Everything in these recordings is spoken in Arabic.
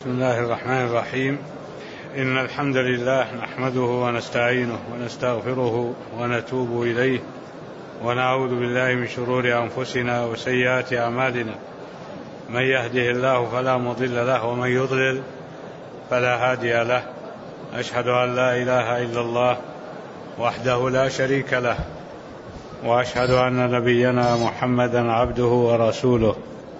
بسم الله الرحمن الرحيم. إن الحمد لله نحمده ونستعينه ونستغفره ونتوب إليه ونعوذ بالله من شرور أنفسنا وسيئات أعمالنا. من يهده الله فلا مضل له ومن يضلل فلا هادي له. أشهد أن لا إله إلا الله وحده لا شريك له، وأشهد أن نبينا محمدا عبده ورسوله،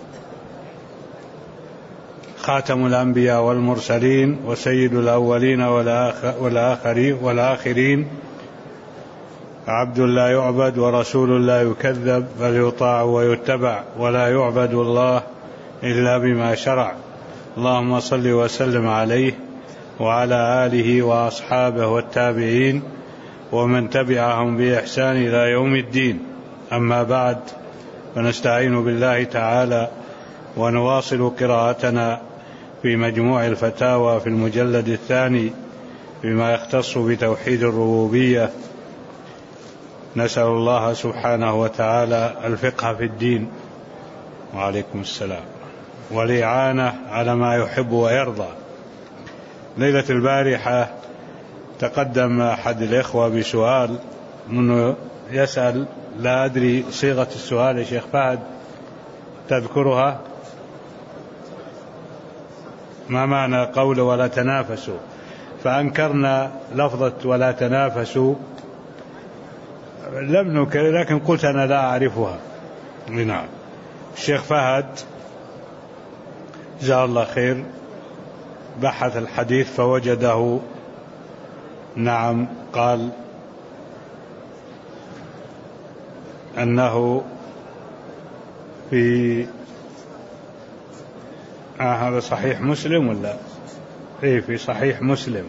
خاتم الأنبياء والمرسلين وسيد الأولين والآخرين، عبد لا يعبد ورسول لا يكذب، بل يطاع ويتبع، ولا يعبد الله إلا بما شرع. اللهم صل وسلم عليه وعلى آله وأصحابه والتابعين ومن تبعهم بإحسان إلى يوم الدين. أما بعد، فنستعين بالله تعالى ونواصل قراءتنا في مجموع الفتاوى في المجلد الثاني بما يختص بتوحيد الربوبية. نسأل الله سبحانه وتعالى الفقه في الدين، وعليكم السلام، والإعانة على ما يحب ويرضى. ليلة البارحة تقدم أحد الإخوة بسؤال، منه يسأل، لا أدري صيغة السؤال يا شيخ فهد تذكرها؟ ما معنى قول ولا تنافسوا؟ فأنكرنا لفظة ولا تنافسوا، لم ننكر، لكن قلت أنا لا أعرفها. نعم. الشيخ فهد جزاه الله خير بحث الحديث فوجده، نعم، قال أنه في هذا صحيح مسلم ولا في صحيح مسلم.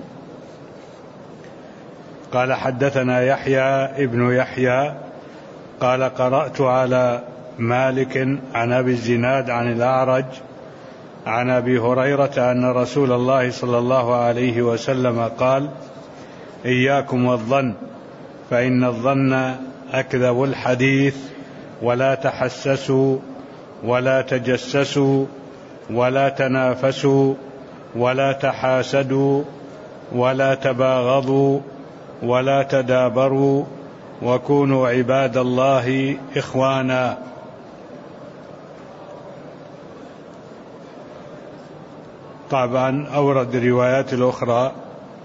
قال حدثنا يحيى ابن يحيى قال قرأت على مالك عن أبي الزناد عن الأعرج عن أبي هريرة أن رسول الله صلى الله عليه وسلم قال: إياكم والظن، فإن الظن أكذب الحديث، ولا تحسسوا ولا تجسسوا ولا تنافسوا ولا تحاسدوا ولا تباغضوا ولا تدابروا، وكونوا عباد الله إخوانا. طبعا أورد الروايات الأخرى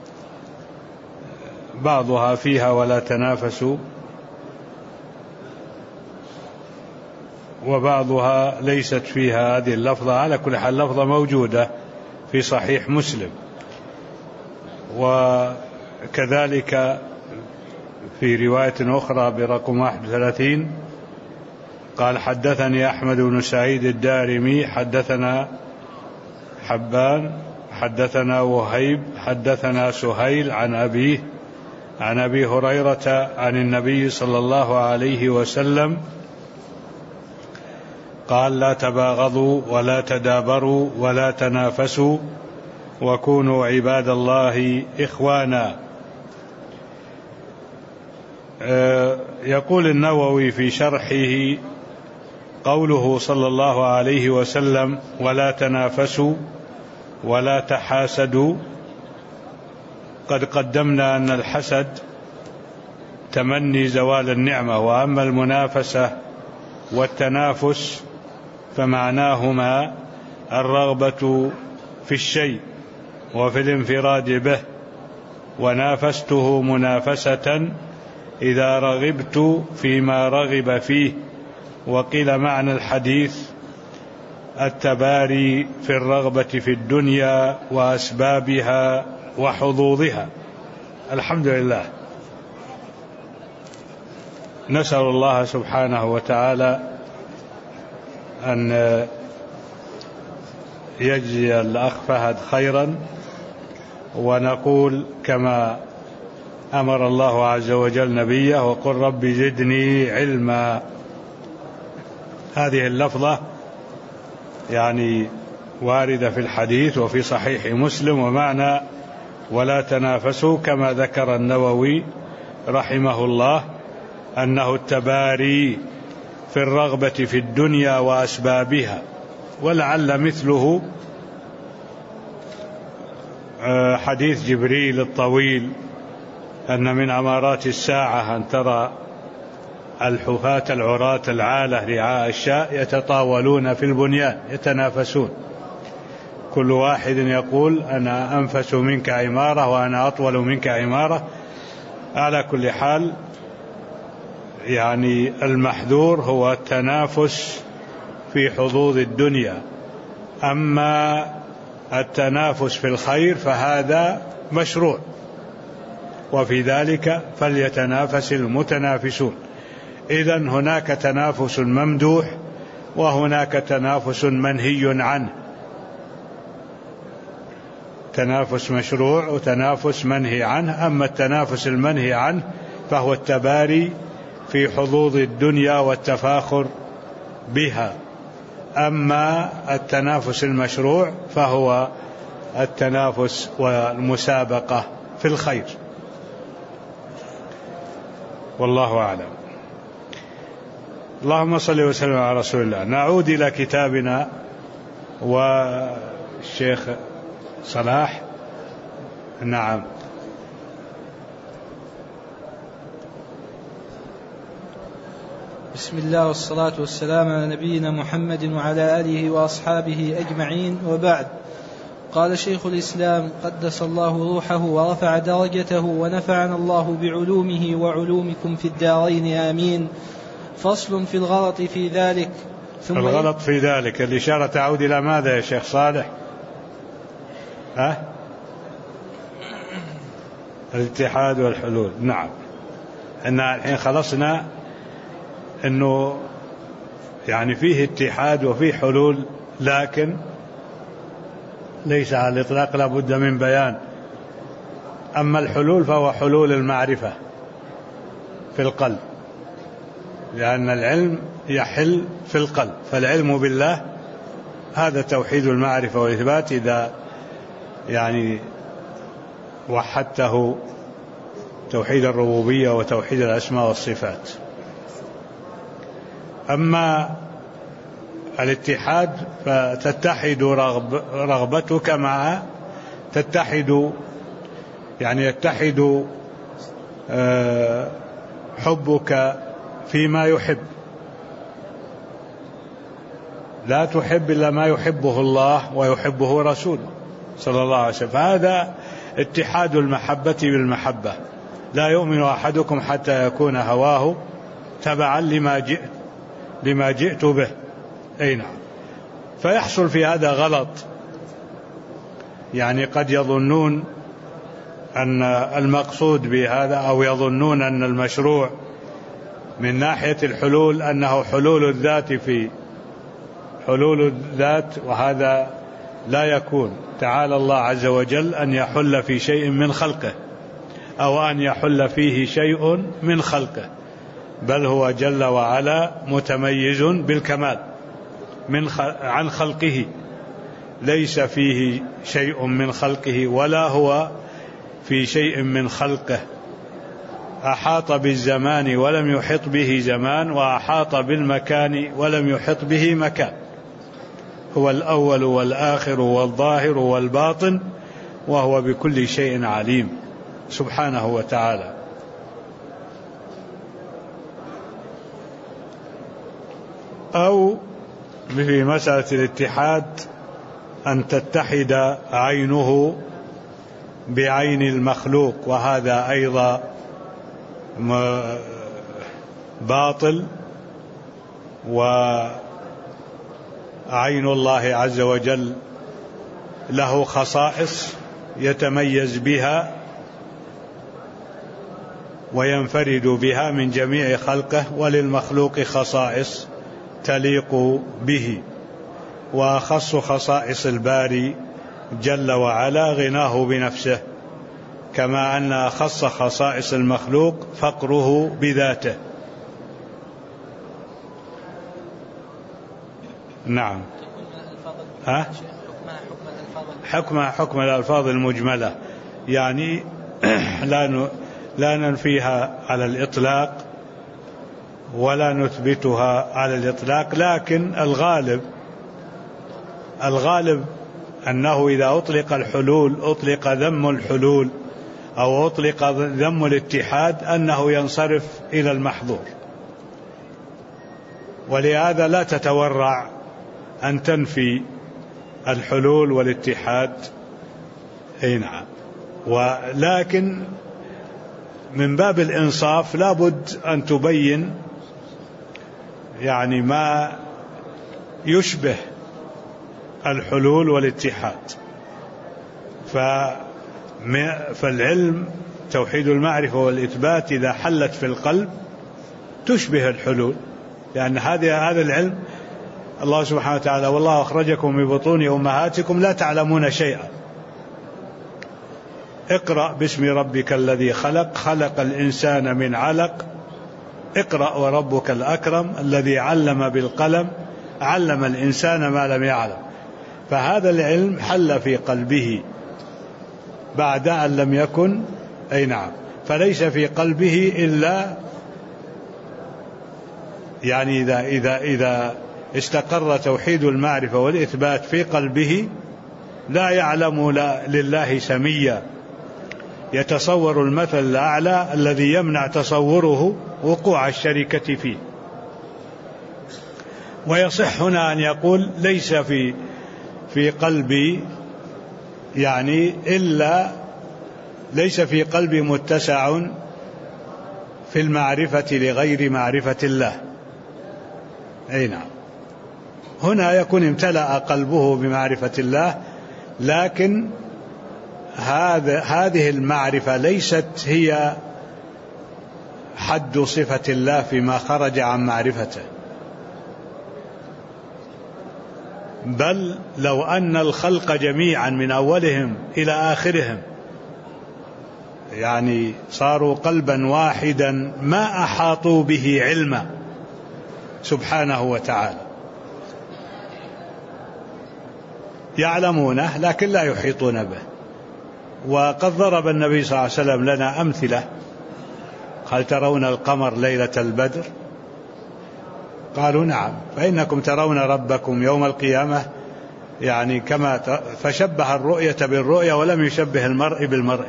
بعضها فيها ولا تنافسوا، وبعضها ليست فيها هذه اللفظة. على كل حال اللفظة موجودة في صحيح مسلم. وكذلك في رواية أخرى برقم 31 قال: حدثني أحمد بن سعيد الدارمي حدثنا حبان حدثنا وهيب حدثنا سهيل عن أبيه عن أبي هريرة عن النبي صلى الله عليه وسلم قال: لا تباغضوا ولا تدابروا ولا تنافسوا، وكونوا عباد الله إخوانا. يقول النووي في شرحه: قوله صلى الله عليه وسلم ولا تنافسوا ولا تحاسدوا، قد قدمنا أن الحسد تمني زوال النعمة، وأما المنافسة والتنافس فمعناهما الرغبة في الشيء وفي الانفراد به، ونافسته منافسة إذا رغبت فيما رغب فيه. وقيل معنى الحديث التباري في الرغبة في الدنيا وأسبابها وحظوظها. الحمد لله، نسأل الله سبحانه وتعالى أن يجزي الأخ فهد خيرا، ونقول كما أمر الله عز وجل نبيه: وقل رب زدني علما. هذه اللفظة يعني واردة في الحديث وفي صحيح مسلم، ومعنى ولا تنافسوا كما ذكر النووي رحمه الله أنه التباري في الرغبة في الدنيا وأسبابها. ولعل مثله حديث جبريل الطويل أن من أمارات الساعة أن ترى الحفاة العراة العالة رعاء الشاء يتطاولون في البنيان يتنافسون، كل واحد يقول أنا أنفس منك عمارة وأنا أطول منك عمارة. على كل حال يعني المحذور هو التنافس في حظوظ الدنيا، أما التنافس في الخير فهذا مشروع، وفي ذلك فليتنافس المتنافسون. إذن هناك تنافس ممدوح وهناك تنافس منهي عنه، تنافس مشروع وتنافس منهي عنه. أما التنافس المنهي عنه فهو التباري في حظوظ الدنيا والتفاخر بها، أما التنافس المشروع فهو التنافس والمسابقة في الخير، والله أعلم. اللهم صل وسلم على رسول الله. نعود إلى كتابنا والشيخ صلاح. نعم. بسم الله والصلاة والسلام على نبينا محمد وعلى آله وأصحابه أجمعين، وبعد. قال شيخ الإسلام قدس الله روحه ورفع درجته ونفعنا الله بعلومه وعلومكم في الدارين آمين. فصل في الغلط في ذلك. الغلط في ذلك الإشارة تعود إلى ماذا يا شيخ صالح؟ الاتحاد والحلول. نعم، إحنا الحين خلصنا أنه يعني فيه اتحاد وفيه حلول، لكن ليس على الإطلاق، لا بد من بيان. أما الحلول فهو حلول المعرفة في القلب، لأن العلم يحل في القلب، فالعلم بالله هذا توحيد المعرفة والإثبات إذا يعني وحدته توحيد الربوبية وتوحيد الأسماء والصفات. أما الاتحاد فتتحد رغبتك مع تتحد، يعني يتحد حبك فيما يحب، لا تحب إلا ما يحبه الله ويحبه رسوله صلى الله عليه وسلم، فهذا اتحاد المحبة بالمحبة. لا يؤمن أحدكم حتى يكون هواه تبعا لما جئت به. أي نعم. فيحصل في هذا غلط، يعني قد يظنون أن المقصود بهذا أو يظنون أن المشروع من ناحية الحلول أنه حلول الذات في حلول الذات، وهذا لا يكون. تعالى الله عز وجل أن يحل في شيء من خلقه أو أن يحل فيه شيء من خلقه، بل هو جل وعلا متميز بالكمال عن خلقه، ليس فيه شيء من خلقه ولا هو في شيء من خلقه. أحاط بالزمان ولم يحط به زمان، وأحاط بالمكان ولم يحط به مكان. هو الأول والآخر والظاهر والباطن، وهو بكل شيء عليم سبحانه وتعالى. أو في مسألة الاتحاد أن تتحد عينه بعين المخلوق، وهذا أيضا باطل. وعين الله عز وجل له خصائص يتميز بها وينفرد بها من جميع خلقه، وللمخلوق خصائص تليق به، وأخص خصائص الباري جل وعلا غناه بنفسه، كما أن أخص خصائص المخلوق فقره بذاته. نعم. حكمها حكم الألفاظ المجملة، يعني لا ننفيها على الإطلاق ولا نثبتها على الإطلاق، لكن الغالب أنه إذا أطلق الحلول أطلق ذم الحلول أو أطلق ذم الاتحاد أنه ينصرف إلى المحظور، ولهذا لا تتورع أن تنفي الحلول والاتحاد. أي نعم، ولكن من باب الإنصاف لا بد أن تبين يعني ما يشبه الحلول والاتحاد. فالعلم توحيد المعرفة والإثبات إذا حلت في القلب تشبه الحلول، لأن هذا العلم الله سبحانه وتعالى والله أخرجكم من بطون أمهاتكم لا تعلمون شيئا. اقرأ باسم ربك الذي خلق، خلق الإنسان من علق، اقرأ وربك الأكرم الذي علم بالقلم، علم الإنسان ما لم يعلم. فهذا العلم حل في قلبه بعد أن لم يكن. أي نعم، فليس في قلبه إلا يعني إذا استقر توحيد المعرفة والإثبات في قلبه لا يعلم لله سميا، يتصور المثل الأعلى الذي يمنع تصوره وقوع الشركة فيه. ويصح هنا أن يقول ليس في قلبي يعني إلا ليس في قلبي متسع في المعرفة لغير معرفة الله. أي نعم، هنا يكون امتلأ قلبه بمعرفة الله، لكن هذه المعرفة ليست هي حد صفة الله فيما خرج عن معرفته، بل لو أن الخلق جميعا من أولهم إلى آخرهم يعني صاروا قلبا واحدا ما أحاطوا به علما سبحانه وتعالى، يعلمونه لكن لا يحيطون به. وقد ضرب النبي صلى الله عليه وسلم لنا أمثلة، هل ترون القمر ليلة البدر؟ قالوا نعم، فإنكم ترون ربكم يوم القيامة يعني كما فشبه الرؤية بالرؤية ولم يشبه المرء بالمرء.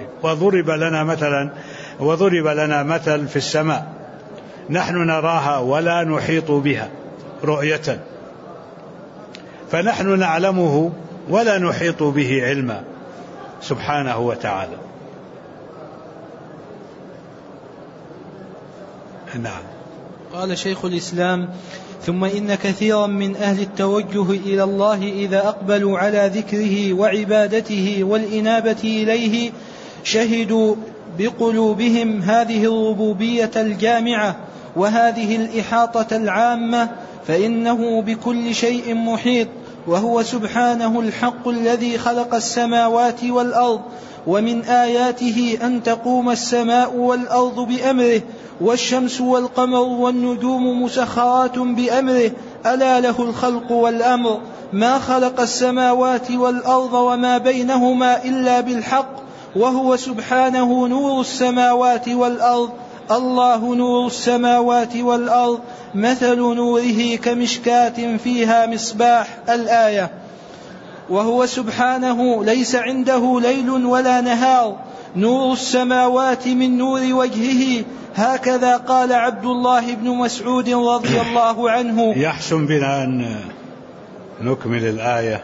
وضرب لنا مثل في السماء نحن نراها ولا نحيط بها رؤية، فنحن نعلمه ولا نحيط به علما سبحانه وتعالى. نعم. قال شيخ الإسلام: ثم إن كثيرا من أهل التوجه إلى الله إذا أقبلوا على ذكره وعبادته والإنابة إليه شهدوا بقلوبهم هذه الربوبية الجامعة وهذه الإحاطة العامة، فإنه بكل شيء محيط، وهو سبحانه الحق الذي خلق السماوات والأرض، ومن آياته أن تقوم السماء والأرض بأمره، والشمس والقمر والنجوم مسخرات بأمره، ألا له الخلق والأمر، ما خلق السماوات والأرض وما بينهما إلا بالحق، وهو سبحانه نور السماوات والأرض، الله نور السماوات والأرض، مثل نوره كمشكاة فيها مصباح، الآية. وهو سبحانه ليس عنده ليل ولا نهار، نور السماوات من نور وجهه، هكذا قال عبد الله بن مسعود رضي الله عنه. يحسن بنا أن نكمل الآية.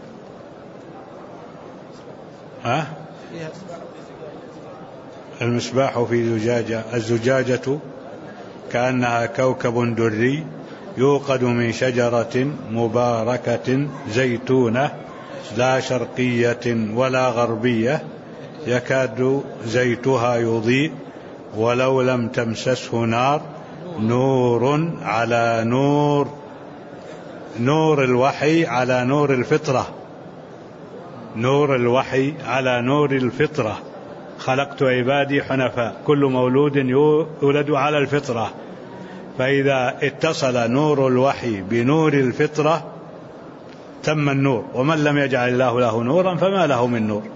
المصباح في زجاجة، الزجاجة كأنها كوكب دري يوقد من شجرة مباركة زيتونة لا شرقية ولا غربية يكاد زيتها يضيء ولو لم تمسسه نار، نور على نور، نور الوحي على نور الفطرة، نور الوحي على نور الفطرة، خلقت عبادي حنفاء، كل مولود يولد على الفطرة. فإذا اتصل نور الوحي بنور الفطرة تم النور، ومن لم يجعل الله له نورا فما له من نور.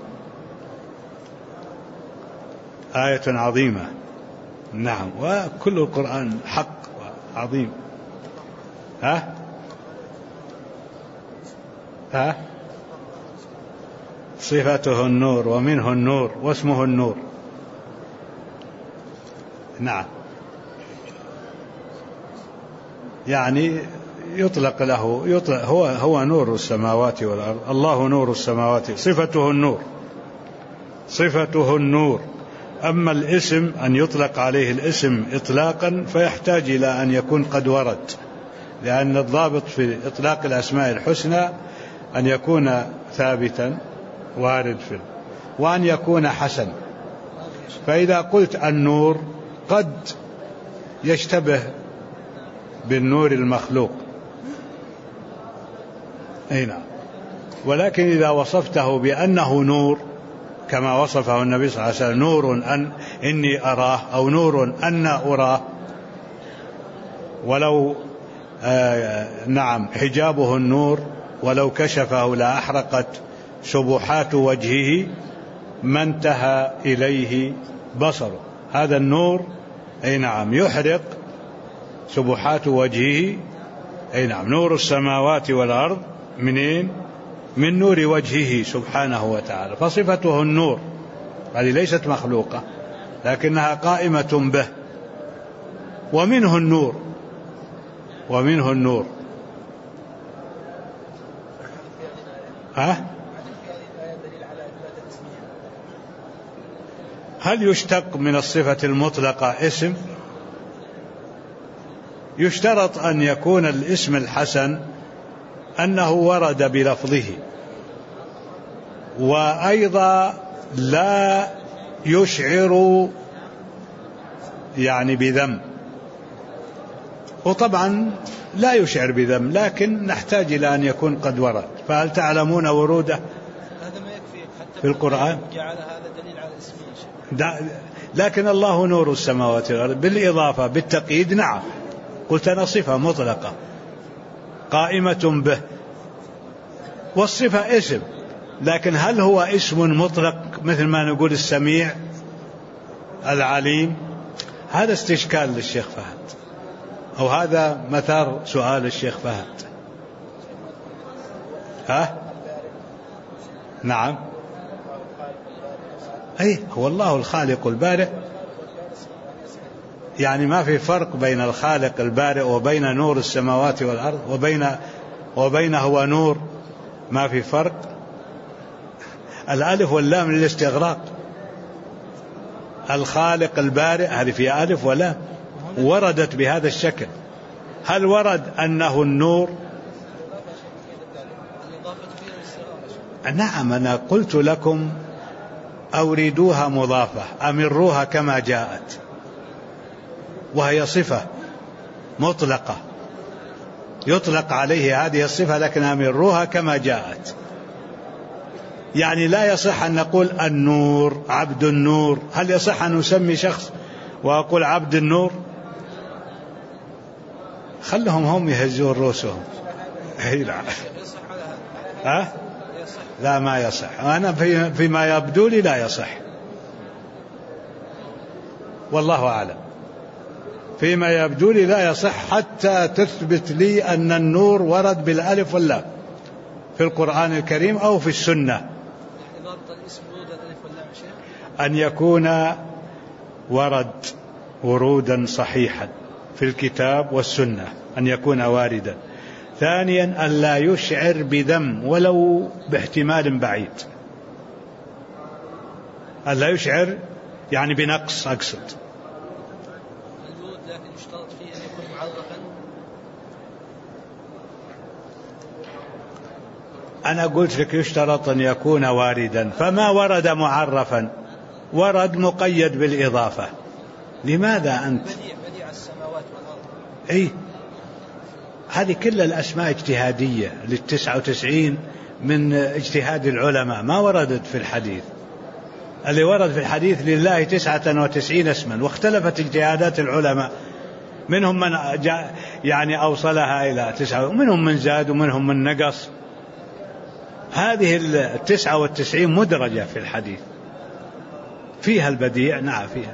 آية عظيمة. نعم، وكل القرآن حق عظيم. صفته النور ومنه النور واسمه النور. نعم، يعني يطلق له هو نور السماوات والأرض. الله نور السماوات، صفته النور، صفته النور. أما الاسم أن يطلق عليه الاسم إطلاقا فيحتاج إلى أن يكون قد ورد، لأن الضابط في إطلاق الأسماء الحسنى أن يكون ثابتا وارد فيه، وأن يكون حسن. فإذا قلت النور قد يشتبه بالنور المخلوق، أي نعم، ولكن إذا وصفته بأنه نور كما وصفه النبي صلى الله عليه وسلم، نور إني أراه، أو نور أنا أراه، ولو نعم حجابه النور، ولو كشفه لأحرقت سبحات وجهه ما انتهى إليه بصره. هذا النور أي نعم يحرق سبحات وجهه، أي نعم، نور السماوات والأرض منين؟ من نور وجهه سبحانه وتعالى. فصفته النور، هذه ليست مخلوقة لكنها قائمة به. ومنه النور، ومنه النور. هل يشتق من الصفة المطلقة اسم؟ يشترط أن يكون الاسم الحسن أنه ورد بلفظه، وأيضا لا يشعر يعني بذم، وطبعا لا يشعر بذم، لكن نحتاج إلى أن يكون قد ورد. فهل تعلمون وروده هذا ما يكفي حتى في القرآن؟ جعل هذا دليل على اسمه. لكن الله نور السماوات والأرض بالإضافة بالتقييد، نعم، قلت أنا صفة مطلقة قائمة به، والصفة اسم، لكن هل هو اسم مطلق مثل ما نقول السميع العليم؟ هذا استشكال للشيخ فهد، أو هذا مثار سؤال الشيخ فهد. نعم، أي هو الله الخالق البارئ، يعني ما في فرق بين الخالق البارئ وبين نور السماوات والأرض وبينه ونور، ما في فرق. الألف واللام للاستغراق. الخالق البارئ هذه فيها ألف ولام، وردت بهذا الشكل. هل ورد أنه النور؟ نعم، أنا قلت لكم أوردوها مضافة، أمروها كما جاءت، وهي صفة مطلقة يطلق عليه هذه الصفة، لكن أمروها كما جاءت. يعني لا يصح أن نقول النور، عبد النور. هل يصح أن نسمي شخص وأقول عبد النور؟ خلهم هم يهزون رؤوسهم. لا، ما يصح. أنا فيما يبدو لي لا يصح، والله أعلم. فيما يبدو لي لا يصح حتى تثبت لي أن النور ورد بالألف واللام في القرآن الكريم أو في السنة. أن يكون ورد ورودا صحيحا في الكتاب والسنة، أن يكون واردا. ثانيا أن لا يشعر بذم ولو باحتمال بعيد، أن لا يشعر يعني بنقص، أقصد. لكن يشترط فيه أن يكون معرفا. أنا قلت لك يشترط أن يكون واردا، فما ورد معرفا، ورد مقيد بالإضافة. لماذا أنت بديع السماوات والأرض؟ أي هذه كل الأسماء اجتهادية، 99 من اجتهاد العلماء، ما وردت في الحديث. اللي ورد في الحديث لله 99 اسما، واختلفت اجتهادات العلماء، منهم من يعني أوصلها إلى 9، ومنهم من زاد ومنهم من نقص. هذه 99 مدرجة في الحديث، فيها البديع، نعم فيها،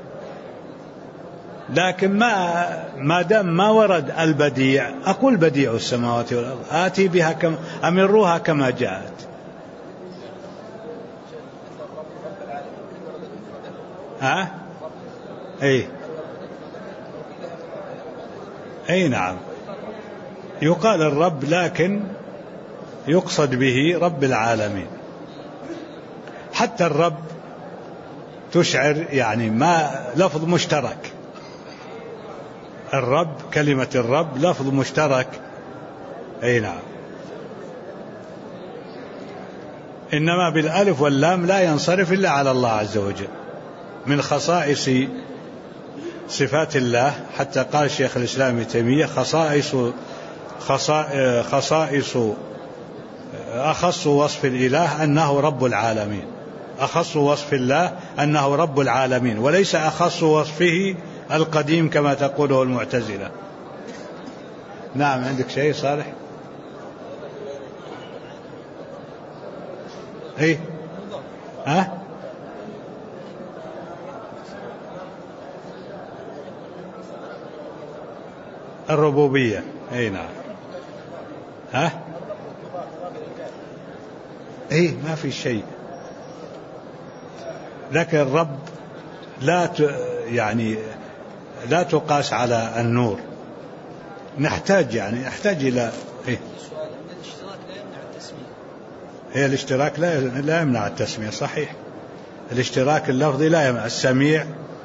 لكن ما دام ما ورد البديع، أقول بديع السماوات والأرض، آتي بها أمروها كما جاءت. أي نعم، يقال الرب لكن يقصد به رب العالمين. حتى الرب تشعر يعني ما لفظ مشترك، الرب كلمة الرب لفظ مشترك. أي نعم. إنما بالألف واللام لا ينصرف إلا على الله عز وجل، من خصائص صفات الله. حتى قال شيخ الإسلام ابن تيمية خصائص أخص وصف الإله أنه رب العالمين، أخص وصف الله أنه رب العالمين، وليس أخص وصفه القديم كما تقوله المعتزلة. نعم، عندك شيء صالح؟ ايه الربوبية. اي نعم. ايه ما في شيء، لكن الرب لا تقاس على النور. نحتاج إلى الاشتراك لا يمنع التسمية. صحيح، الاشتراك اللفظي لا يمنع. السميع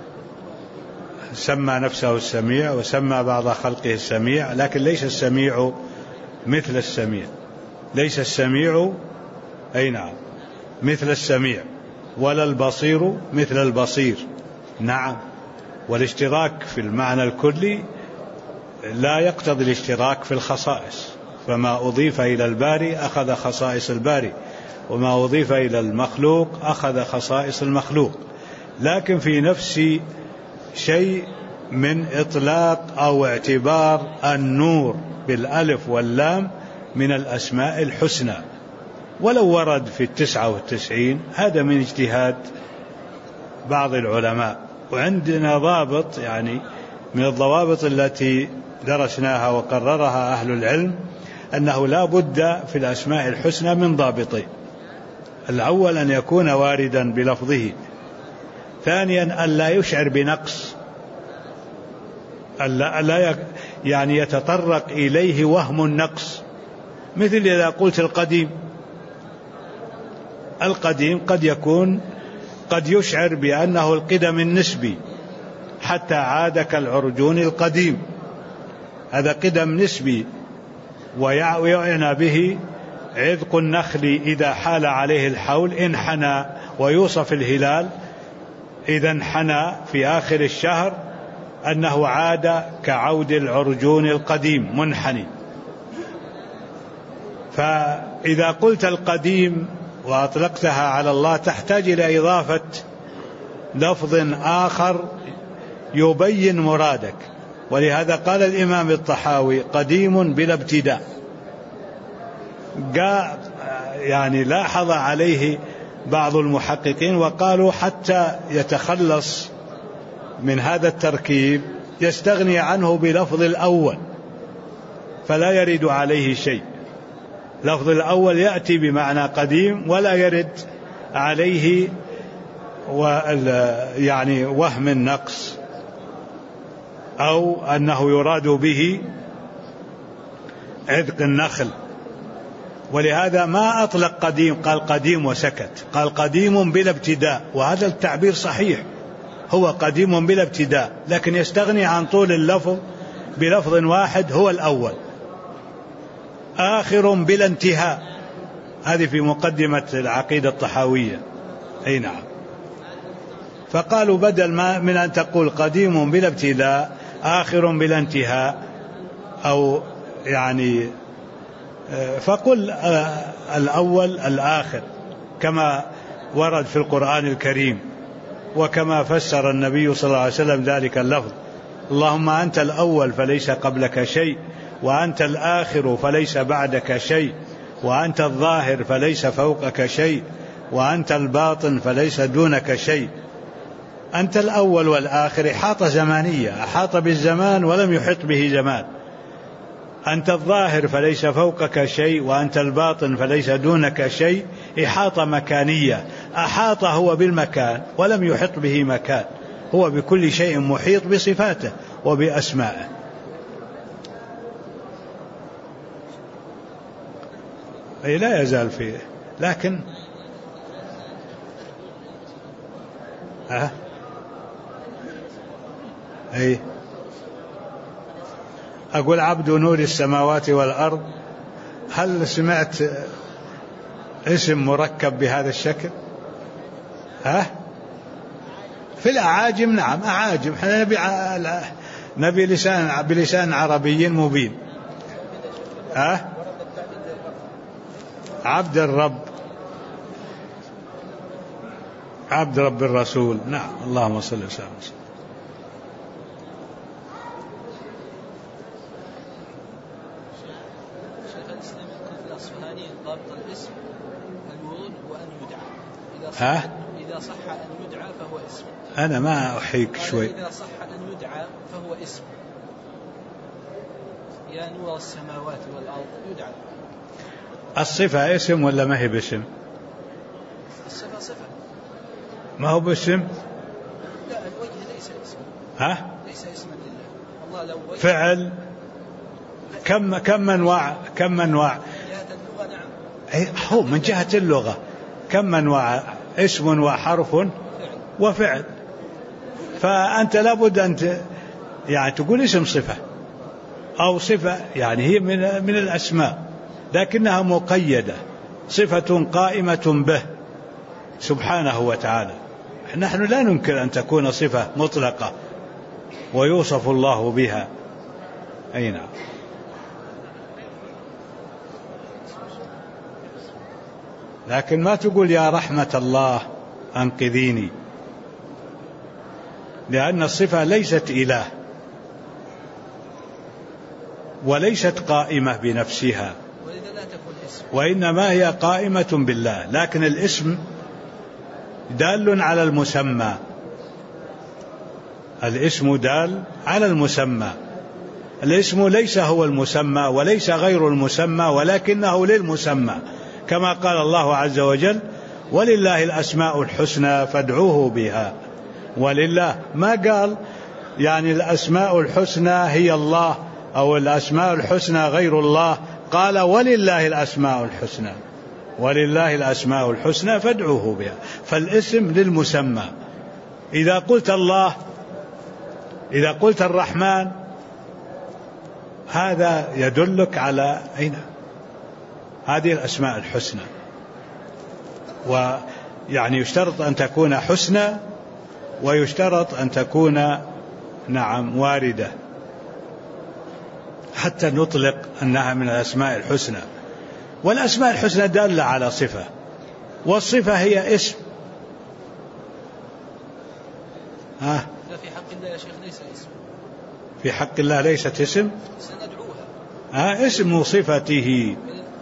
سمى نفسه السميع وسمى بعض خلقه السميع، لكن ليس السميع مثل السميع، ليس السميع أي نعم مثل السميع، ولا البصير مثل البصير. نعم، والاشتراك في المعنى الكلي لا يقتضي الاشتراك في الخصائص، فما أضيف إلى الباري أخذ خصائص الباري، وما أضيف إلى المخلوق أخذ خصائص المخلوق. لكن في نفس شيء من إطلاق أو اعتبار النور بالألف واللام من الأسماء الحسنى، ولو ورد في 99 هذا من اجتهاد بعض العلماء. وعندنا ضابط يعني من الضوابط التي درسناها وقررها أهل العلم، أنه لا بد في الأسماء الحسنى من ضابطين: الأول أن يكون واردا بلفظه، ثانيا أن لا يشعر بنقص، ألا يعني يتطرق إليه وهم النقص. مثل إذا قلت القديم قد يشعر بأنه القدم النسبي، حتى عاد كالعرجون القديم، هذا قدم نسبي، ويعنى به عذق النخل إذا حال عليه الحول انحنى، ويوصف الهلال إذا انحنى في آخر الشهر أنه عاد كعود العرجون القديم منحني. فإذا قلت القديم وأطلقتها على الله تحتاج إلى إضافة لفظ آخر يبين مرادك. ولهذا قال الإمام الطحاوي: قديم بلا ابتداء. يعني لاحظ عليه بعض المحققين وقالوا حتى يتخلص من هذا التركيب يستغني عنه بلفظ الأول فلا يرد عليه شيء. لفظ الأول يأتي بمعنى قديم ولا يرد عليه يعني وهم النقص، أو أنه يراد به عذق النخل. ولهذا ما أطلق قديم، قال قديم وسكت، قال قديم بلا ابتداء، وهذا التعبير صحيح، هو قديم بلا ابتداء، لكن يستغني عن طول اللفظ بلفظ واحد هو الأول. آخر بلا انتهاء، هذه في مقدمة العقيدة الطحاوية. أي نعم. فقالوا بدل ما من أن تقول قديم بلا ابتداء آخر بلا انتهاء، أو يعني فقل الأول الآخر كما ورد في القرآن الكريم، وكما فسر النبي صلى الله عليه وسلم ذلك اللفظ: اللهم أنت الأول فليس قبلك شيء، وأنت الآخر فليس بعدك شيء، وأنت الظاهر فليس فوقك شيء، وأنت الباطن فليس دونك شيء. أنت الأول والآخر إحاطة زمانية، أحاط بالزمان ولم يحط به زمان. أنت الظاهر فليس فوقك شيء، وأنت الباطن فليس دونك شيء، إحاطة مكانية، أحاط هو بالمكان ولم يحط به مكان، هو بكل شيء محيط بصفاته وبأسمائه. أي لا يزال فيه، لكن أي أقول عبد نور السماوات والأرض. هل سمعت اسم مركب بهذا الشكل؟ في الأعاجم نعم، أعاجم، احنا نبي بلسان عربي مبين. عبد الرب، عبد رب الرسول، نعم. اللهم صل وسلم. إذا صح أن يدعى فهو اسم. أنا ما أحيك شوي. إذا صح أن يدعى فهو اسم، يا نور السماوات والأرض يدعى. الصفة اسم ولا ما هي باسم؟ الصفة صفة، ما هو باسم. لا، الوجه ليس اسم. ليس اسما لله. الله لو وجه فعل. كم أنواع جهة اللغة. نعم، هو من جهة اللغة كم أنواع؟ اسم وحرف وفعل. فأنت لابد أن يعني تقول اسم صفة أو صفة، يعني هي من الأسماء لكنها مقيدة، صفة قائمة به سبحانه وتعالى. نحن لا ننكر أن تكون صفة مطلقة ويوصف الله بها. أي نعم. لكن ما تقول يا رحمة الله أنقذيني، لأن الصفة ليست إله وليست قائمة بنفسها، وإنما هي قائمة بالله. لكن الاسم دال على المسمى، الاسم دال على المسمى. الاسم ليس هو المسمى وليس غير المسمى، ولكنه للمسمى، كما قال الله عز وجل ولله الأسماء الحسنى فادعوه بها. ولله، ما قال يعني الأسماء الحسنى هي الله أو الأسماء الحسنى غير الله، قال ولله الأسماء الحسنى، ولله الأسماء الحسنى فادعوه بها. فالاسم للمسمى. إذا قلت الله، إذا قلت الرحمن، هذا يدلك على أين هذه الأسماء الحسنى. ويعني يشترط أن تكون حسنى، ويشترط أن تكون نعم واردة حتى نطلق أنها من الأسماء الحسنى. والأسماء الحسنى دالة على صفة، والصفة هي اسم. في حق الله يا شيخ ليس اسم. في حق الله ليست اسم. سندعوها اسم صفته.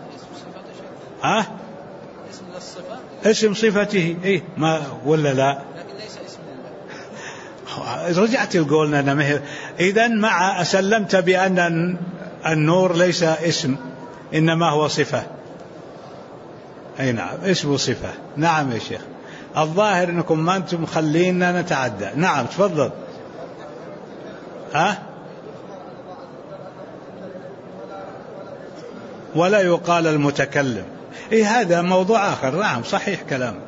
اسم للصفة، اسم صفته. إيه ما ولا لا، لكن ليس اسم لله. رجعت لقولنا أنا مهر. إذن مع أسلمت بأن النور ليس اسم، إنما هو صفة. أي نعم، اسم صفة. نعم يا شيخ، الظاهر أنكم ما أنتم خلينا نتعدى. نعم تفضل. ولا يقال المتكلم. هذا موضوع آخر. نعم صحيح كلامك.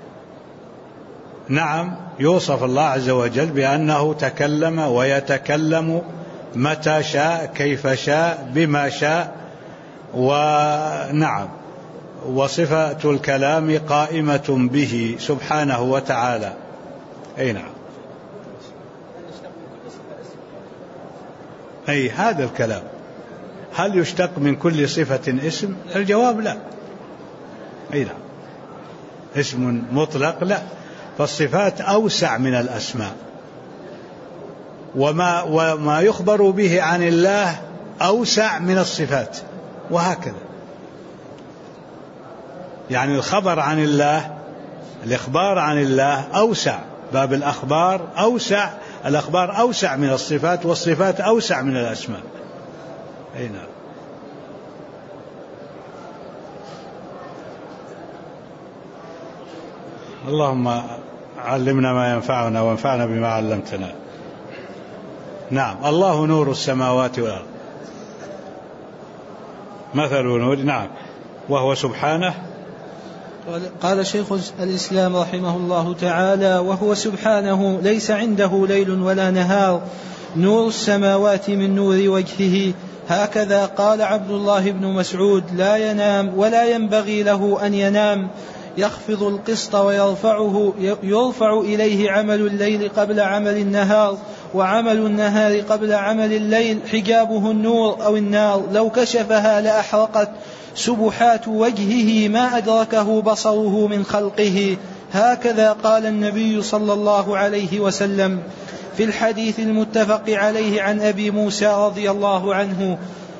نعم يوصف الله عز وجل بأنه تكلم ويتكلم متى شاء كيف شاء بما شاء. ونعم، وصفة الكلام قائمة به سبحانه وتعالى. أي نعم، أي هذا الكلام. هل يشتق من كل صفة اسم؟ الجواب لا. أي نعم، اسم مطلق لا. فالصفات أوسع من الأسماء، وما يخبر به عن الله أوسع من الصفات، وهكذا. يعني الخبر عن الله، الإخبار عن الله أوسع، باب الأخبار أوسع، الأخبار أوسع من الصفات، والصفات أوسع من الأسماء. أي نعم. اللهم علمنا ما ينفعنا وانفعنا بما علمتنا. نعم. الله نور السماوات والأرض مثل نور. نعم. وهو سبحانه. قال شيخ الإسلام رحمه الله تعالى: وهو سبحانه ليس عنده ليل ولا نهار، نور السماوات من نور وجهه. هكذا قال عبد الله بن مسعود: لا ينام ولا ينبغي له أن ينام، يخفض القسط ويرفعه، يرفع إليه عمل الليل قبل عمل النهار، وعمل النهار قبل عمل الليل، حجابه النور أو النار، لو كشفها لأحرقت سبحات وجهه ما أدركه بصره من خلقه. هكذا قال النبي صلى الله عليه وسلم في الحديث المتفق عليه عن أبي موسى رضي الله عنه: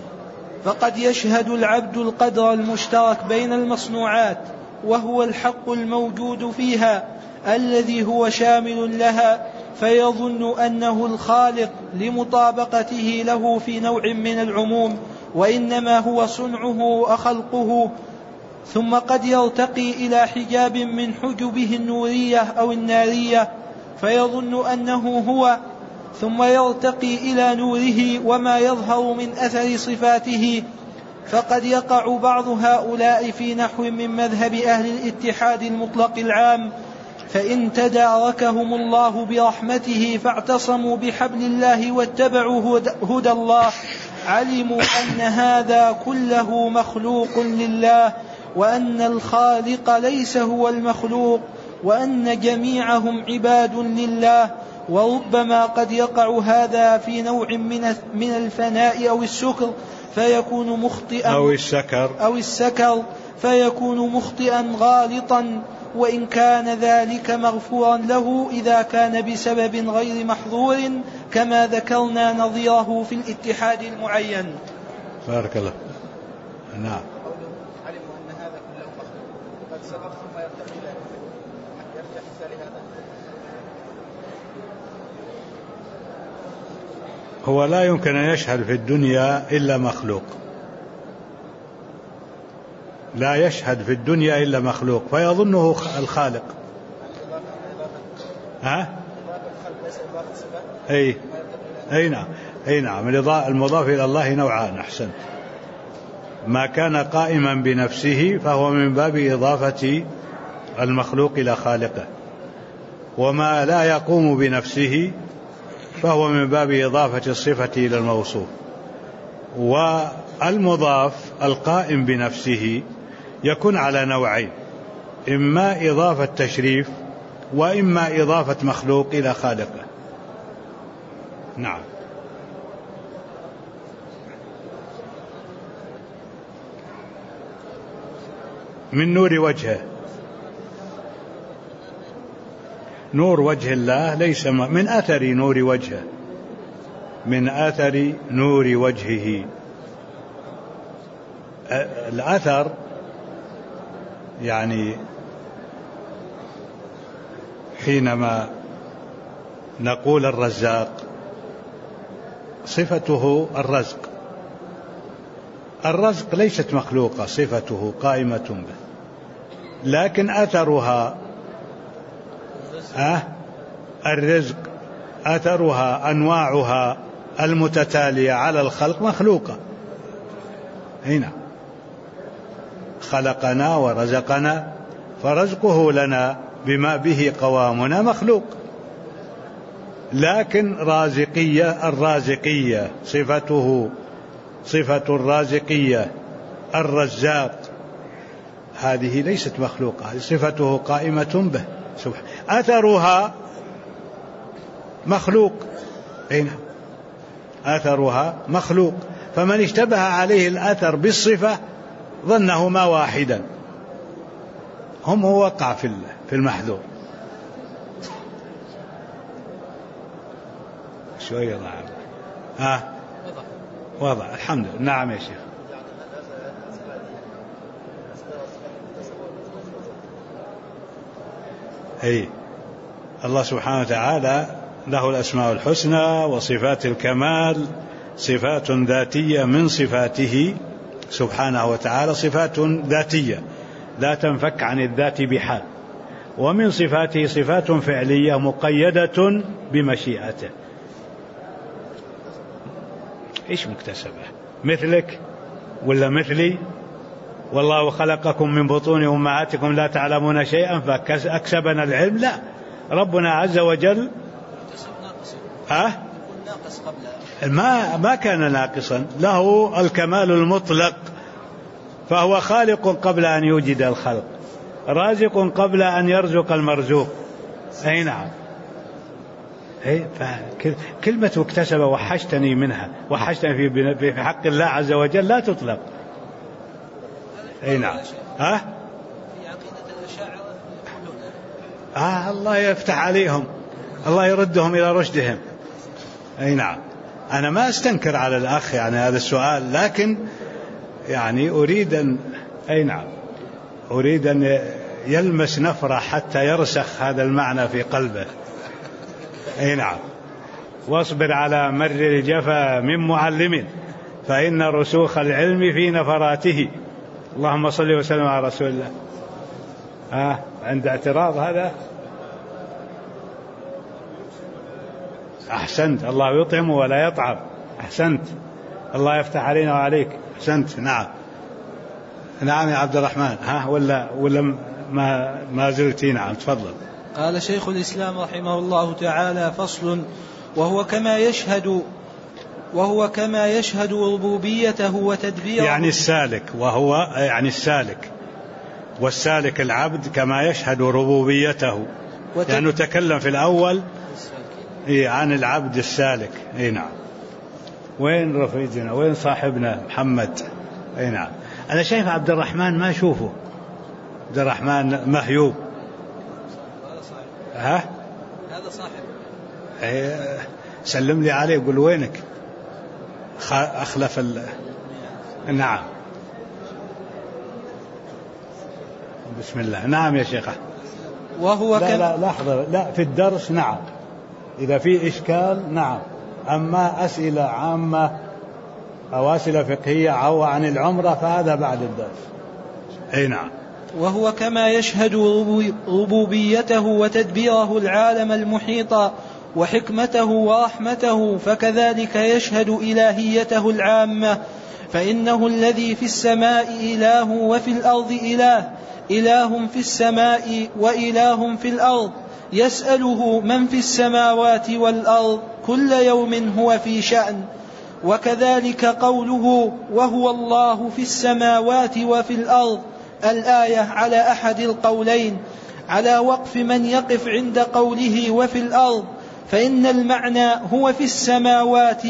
فقد يشهد العبد القدر المشترك بين المصنوعات، وهو الحق الموجود فيها الذي هو شامل لها، فيظن أنه الخالق لمطابقته له في نوع من العموم، وإنما هو صنعه وخلقه. ثم قد يرتقي إلى حجاب من حجبه النورية أو النارية فيظن أنه هو، ثم يرتقي إلى نوره وما يظهر من أثر صفاته. فقد يقع بعض هؤلاء في نحو من مذهب أهل الاتحاد المطلق العام، فإن تداركهم الله برحمته فاعتصموا بحبل الله واتبعوا هدى الله، علموا أن هذا كله مخلوق لله، وأن الخالق ليس هو المخلوق، وأن جميعهم عباد لله. وربما قد يقع هذا في نوع من الفناء أو السكر فيكون مخطئا أو السكر فيكون مخطئا غالطا، وإن كان ذلك مغفورا له إذا كان بسبب غير محظور، كما ذكرنا نظيره في الاتحاد المعين. بارك الله. نعم. علموا أن هذا كله مخلوق قد سبق ثم يرتقي لهذا. هو لا يمكن أن يشهد في الدنيا إلا مخلوق، لا يشهد في الدنيا إلا مخلوق فيظنه الخالق. أي نعم. المضاف إلى الله نوعان. أحسنت. ما كان قائما بنفسه فهو من باب إضافة المخلوق إلى خالقه، وما لا يقوم بنفسه فهو من باب إضافة الصفة إلى الموصوف. والمضاف القائم بنفسه يكون على نوعين: إما إضافة تشريف، وإما إضافة مخلوق إلى خالقه. نعم. من نور وجهه. نور وجه الله ليس من أثر نور وجهه، من أثر نور وجهه. الأثر يعني حينما نقول الرزاق صفته الرزق، الرزق ليست مخلوقة، صفته قائمة به، لكن أثرها الرزق، أثرها أنواعها المتتالية على الخلق مخلوقة. هنا خلقنا ورزقنا، فرزقه لنا بما به قوامنا مخلوق، لكن الرازقية صفته صفة الرازقية الرزاق هذه ليست مخلوقة، صفته قائمة به سبحانه، أثرها مخلوق. أثرها مخلوق، فمن اشتبه عليه الأثر بالصفة ظنهما واحدا، هو وقع في المحذور. شوية ضعف. وضع. الحمد لله. نعم يا شيخ. الله سبحانه وتعالى له الأسماء الحسنى وصفات الكمال، صفات ذاتية من صفاته سبحانه وتعالى، صفات ذاتية لا تنفك عن الذات بحال، ومن صفاته صفات فعلية مقيدة بمشيئته. إيش مكتسبة؟ مثلك ولا مثلي؟ والله خلقكم من بطون أمهاتكم لا تعلمون شيئا فأكسبنا العلم؟ لا، ربنا عز وجل ما كان ناقصا، له الكمال المطلق، فهو خالق قبل أن يوجد الخلق، رازق قبل أن يرزق المرزوق. أي نعم. كلمة اكتسب وحشتني منها، وحشتني في حق الله عز وجل لا تطلق. أي نعم. في عقيدة الأشاعرة الله يفتح عليهم، الله يردهم إلى رشدهم. أي نعم. أنا ما أستنكر على الأخ يعني هذا السؤال، لكن يعني أريد أن يلمس نفره حتى يرسخ هذا المعنى في قلبه. أي نعم. واصبر على مر الجفا من معلم فإن رسوخ العلم في نفراته. اللهم صل وسلم على رسول الله. عند اعتراض هذا أحسنت، الله يطعم ولا يطعم. أحسنت، الله يفتح علينا وعليك. أحسنت. نعم نعم يا عبد الرحمن. ولا ما زلتي؟ نعم تفضل. قال شيخ الإسلام رحمه الله تعالى: فصل: وهو كما يشهد ربوبيته وتدبيره. يعني السالك، وهو يعني السالك، والسالك العبد كما يشهد ربوبيته. يعني نتكلم في الأول عن العبد السالك. أي نعم. وين رفيقنا؟ وين صاحبنا محمد؟ أي نعم. أنا شايف عبد الرحمن ما أشوفه. عبد الرحمن مهيوب. هذا صاحب. سلم لي عليه، قل وينك؟ أخلف نعم. بسم الله. نعم يا شيخ. وهو لا لحظة، لا في الدرس نعم، إذا في إشكال نعم، أما أسئلة عامة أو أسئلة فقهية أو عن العمرة فهذا بعد الدرس. أي نعم. وهو كما يشهد ربوبيته وتدبيره العالم المحيط وحكمته ورحمته، فكذلك يشهد إلهيته العامة، فإنه الذي في السماء إله وفي الأرض إله في السماء وإله في الأرض، يسأله من في السماوات والأرض كل يوم هو في شأن. وكذلك قوله: وهو الله في السماوات وفي الأرض، الآية على أحد القولين، على وقف من يقف عند قوله وفي الأرض، فإن المعنى هو في السماوات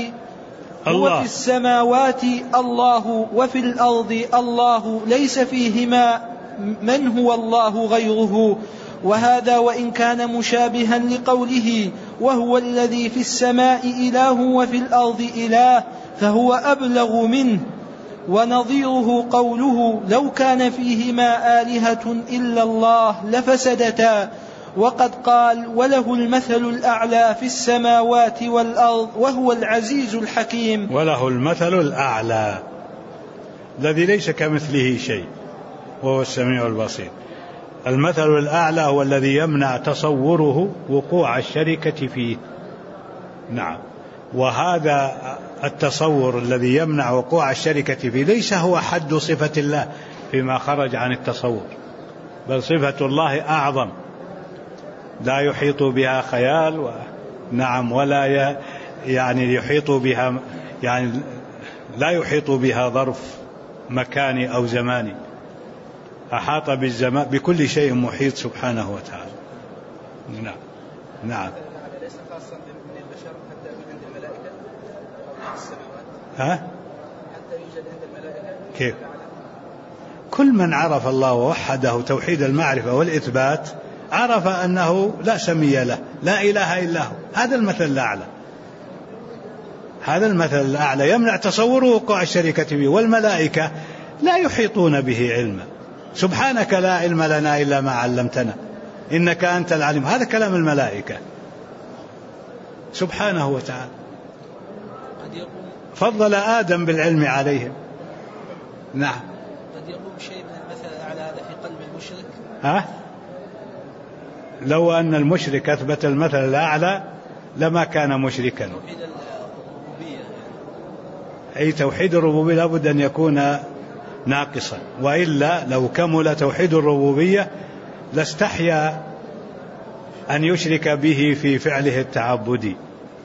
الله، وفي الأرض الله، ليس فيهما من هو الله غيره. وهذا وإن كان مشابها لقوله: وهو الذي في السماء إله وفي الأرض إله، فهو أبلغ منه. ونظيره قوله: لو كان فيهما آلهة إلا الله لفسدتا. وقد قال: وله المثل الأعلى في السماوات والأرض وهو العزيز الحكيم. وله المثل الأعلى الذي ليس كمثله شيء وهو السميع البصير. المثل الأعلى هو الذي يمنع تصوره وقوع الشركة فيه. نعم. وهذا التصور الذي يمنع وقوع الشركة فيه ليس هو حد صفة الله فيما خرج عن التصور، بل صفة الله أعظم، لا يحيط بها خيال نعم، ولا يعني يحيط بها، يعني لا يحيط بها ظرف مكاني أو زماني. أحاط بالزمان بكل شيء محيط سبحانه وتعالى. نعم نعم. ليس خاصا بالبشر، حتى عند الملائكة في السماوات. حتى يوجد عند الملائكة. كيف؟ كل من عرف الله ووحده توحيد المعرفة والإثبات عرف أنه لا سمي له، لا إله إلا هو. هذا المثل الأعلى، هذا المثل الأعلى يمنع تصوره وقوع الشركة به. والملائكة لا يحيطون به علما. سبحانك لا علم لنا إلا ما علمتنا إنك أنت العليم. هذا كلام الملائكة سبحانه وتعالى. فضل آدم بالعلم عليهم. نعم. قد يقوم شيء من المثل الأعلى هذا في قلب المشرك. لو أن المشرك أثبت المثل الأعلى لما كان مشركا. أي توحيد الربوبية لابد أن يكون ناقصا، وإلا لو كمل توحيد الربوبية لاستحيا أن يشرك به في فعله التعبدي،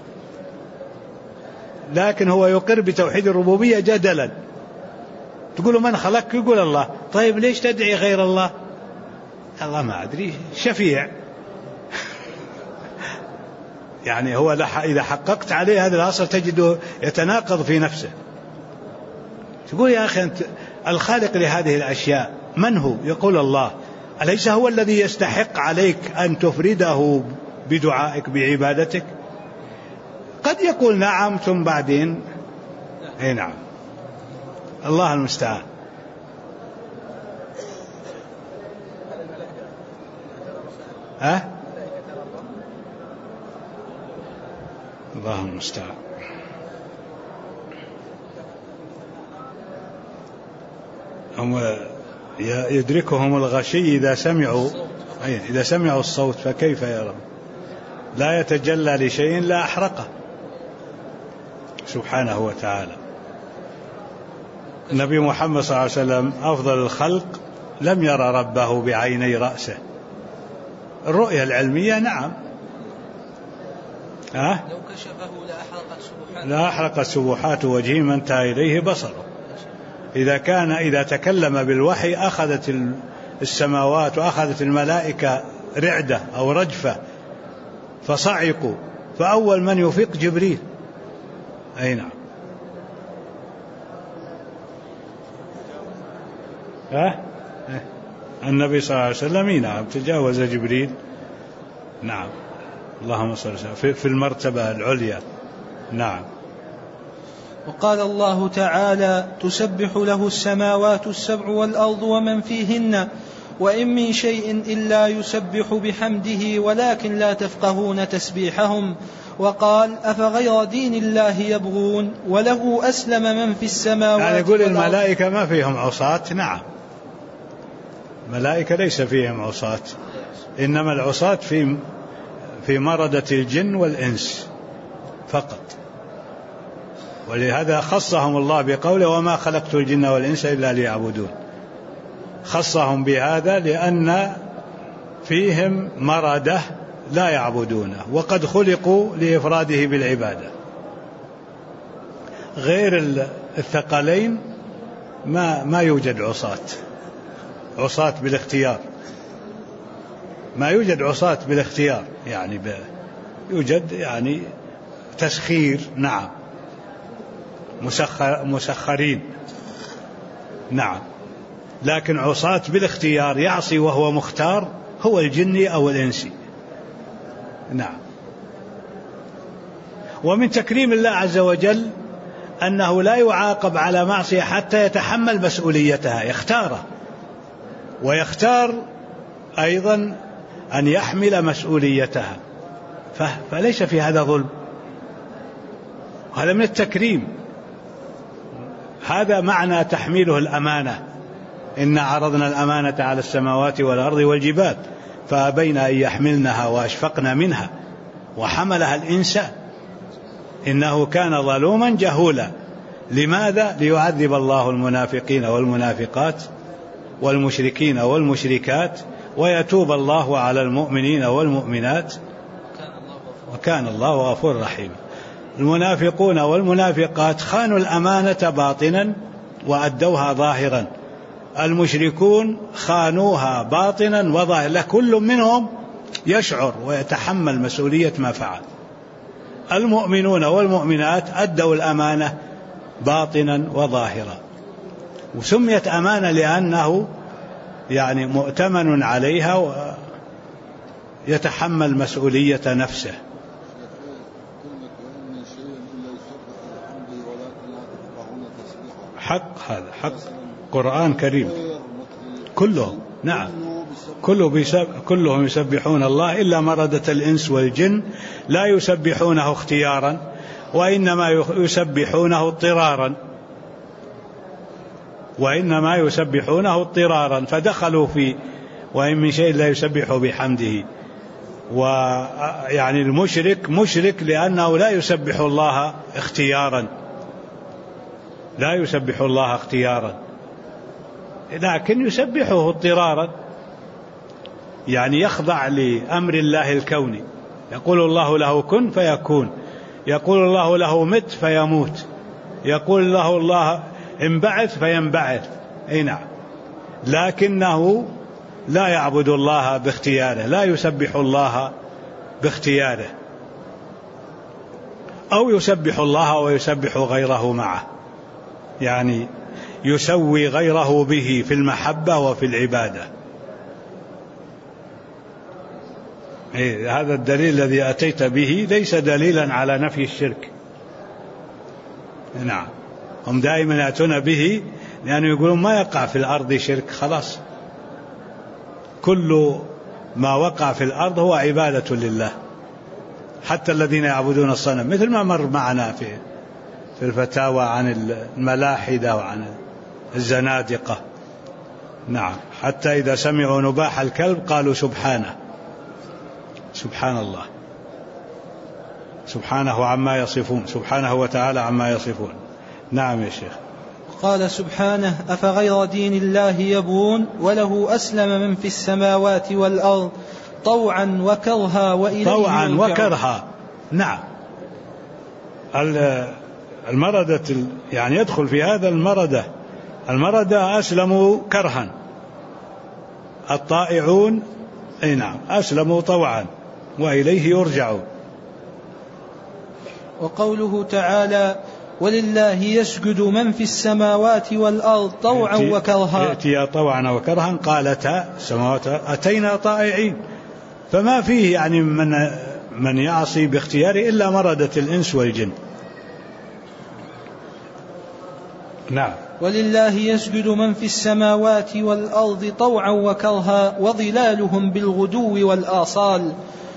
لكن هو يقر بتوحيد الربوبية جدلا. تقول من خلقك؟ يقول الله. طيب ليش تدعي غير الله؟ الله ما أدري، شفيع. يعني هو إذا حققت عليه هذا الأصل تجده يتناقض في نفسه. تقول يا أخي أنت الخالق لهذه الأشياء من هو؟ يقول الله. أليس هو الذي يستحق عليك أن تفرده بدعائك بعبادتك؟ قد يقول نعم ثم بعدين أي نعم. الله المستعان. الله المستعان. هم يدركهم الغشي إذا سمعوا الصوت فكيف يرون؟ لا يتجلى لشيء لا أحرقه سبحانه وتعالى. النبي محمد صلى الله عليه وسلم أفضل الخلق لم يرى ربه بعيني رأسه. الرؤية العلمية نعم لو كشفه لأحرقت سبحات وجهه ما انتهى إليه بصره. إذا تكلم بالوحي أخذت السماوات وأخذت الملائكة رعدة أو رجفة فصعقوا، فأول من يفيق جبريل. أي نعم. النبي صلى الله عليه وسلم نعم تجاوز جبريل. نعم اللهم صل وسلم في المرتبة العليا. نعم. وقال الله تعالى تسبح له السماوات السبع والأرض ومن فيهن وإن من شيء إلا يسبح بحمده ولكن لا تفقهون تسبيحهم. وقال أفغير دين الله يبغون وله أسلم من في السماوات يعني يقول الملائكة ما فيهم عصاة. نعم ملائكة ليس فيهم عصاة، إنما العصاة في مردة الجن والإنس فقط، ولهذا خصهم الله بقوله وما خلقت الجن والإنس إلا ليعبدون. خصهم بهذا لأن فيهم مردة لا يعبدونه، وقد خلقوا لإفراده بالعبادة. غير الثقلين ما يوجد عصاة بالاختيار، ما يوجد عصاة بالاختيار، يعني يوجد يعني تسخير. نعم مسخرين. نعم لكن عصاة بالاختيار يعصي وهو مختار هو الجني أو الإنسي. نعم. ومن تكريم الله عز وجل أنه لا يعاقب على معصية حتى يتحمل مسؤوليتها، يختاره، ويختار أيضا أن يحمل مسؤوليتها، فليس في هذا ظلم، هذا من التكريم. هذا معنى تحميله الأمانة. إنا عرضنا الأمانة على السماوات والأرض والجبال فأبين أن يحملنها وأشفقن منها وحملها الإنسان إنه كان ظلوما جهولا. لماذا؟ ليعذب الله المنافقين والمنافقات والمشركين والمشركات ويتوب الله على المؤمنين والمؤمنات وكان الله غفورا رحيما. المنافقون والمنافقات خانوا الأمانة باطنا وأدوها ظاهرا، المشركون خانوها باطنا وظاهرا، كل منهم يشعر ويتحمل مسؤولية ما فعل. المؤمنون والمؤمنات أدوا الأمانة باطنا وظاهرا، وسميت أمانة لأنه يعني مؤتمن عليها ويتحمل مسؤولية نفسه. حق، هذا حق قرآن كريم كلهم. نعم كلهم يسبحون الله إلا مردة الإنس والجن لا يسبحونه اختيارا وإنما يسبحونه اضطرارا فدخلوا في وإن من شيء لا يسبح بحمده ويعني المشرك مشرك لأنه لا يسبح الله اختيارا، لا يسبح الله اختيارا، لكن يسبحه اضطرارا، يعني يخضع لأمر الله الكوني. يقول الله له كن فيكون، يقول الله له مت فيموت، يقول له الله انبعث فينبعث. اي نعم، لكنه لا يعبد الله باختياره، لا يسبح الله باختياره، أو يسبح الله ويسبح غيره معه، يعني يسوي غيره به في المحبة وفي العبادة. هذا الدليل الذي أتيت به ليس دليلا على نفي الشرك. نعم، هم دائما يأتون به لأنه يقولون ما يقع في الأرض شرك، خلاص كل ما وقع في الأرض هو عبادة لله، حتى الذين يعبدون الصنم، مثل ما مر معنا في الفتاوى عن الملاحدة وعن الزنادقة. نعم، حتى إذا سمعوا نباح الكلب قالوا سبحانه، سبحان الله، سبحانه عما يصفون، سبحانه وتعالى عما يصفون. نعم يا شيخ. قال سبحانه: أفغير دين الله يبغون وله أسلم من في السماوات والأرض طوعا وكرها وإليه طوعا وكرها. نعم، المردة يعني يدخل في هذا المردة أسلموا كرها، الطائعون أي نعم أسلموا طوعا وإليه يرجعون. وقوله تعالى: ولله يسجد من في السماوات والأرض طوعا وكرها. يأتي طوعا وكرها، قالتا السماوات أتينا طائعين، فما فيه يعني من يعصي باختياره إلا مردة الإنس والجن. نعم. ولله يسجد من في السماوات والأرض طوعا وكرها وظلالهم بالغدو والآصال.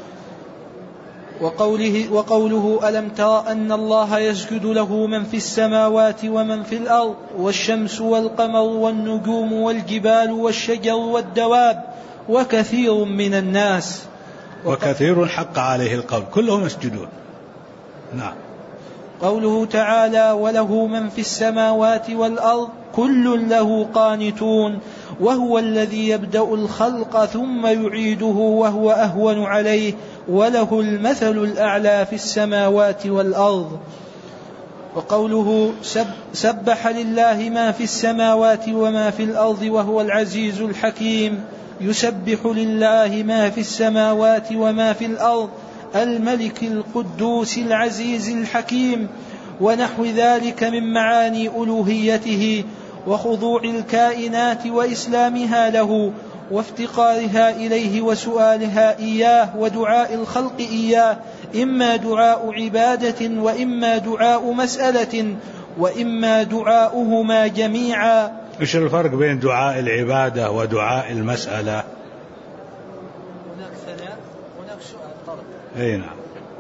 وقوله ألم تر أن الله يسجد له من في السماوات ومن في الأرض والشمس والقمر والنجوم والجبال والشجر والدواب وكثير من الناس. وكثير حق عليه القول كلهم يسجدون. نعم. قوله تعالى: وله من في السماوات والأرض كل له قانتون وهو الذي يبدأ الخلق ثم يعيده وهو أهون عليه وله المثل الأعلى في السماوات والأرض. وقوله سبح لله ما في السماوات وما في الأرض وهو العزيز الحكيم. يسبح لله ما في السماوات وما في الأرض الملك القدوس العزيز الحكيم ونحو ذلك من معاني ألوهيته وخضوع الكائنات وإسلامها له وافتقارها إليه وسؤالها إياه ودعاء الخلق إياه، إما دعاء عبادة وإما دعاء مسألة وإما دعاؤهما جميعا. إيش الفرق بين دعاء العبادة ودعاء المسألة؟ هناك ثناء هناك سؤال طلب. أي نعم،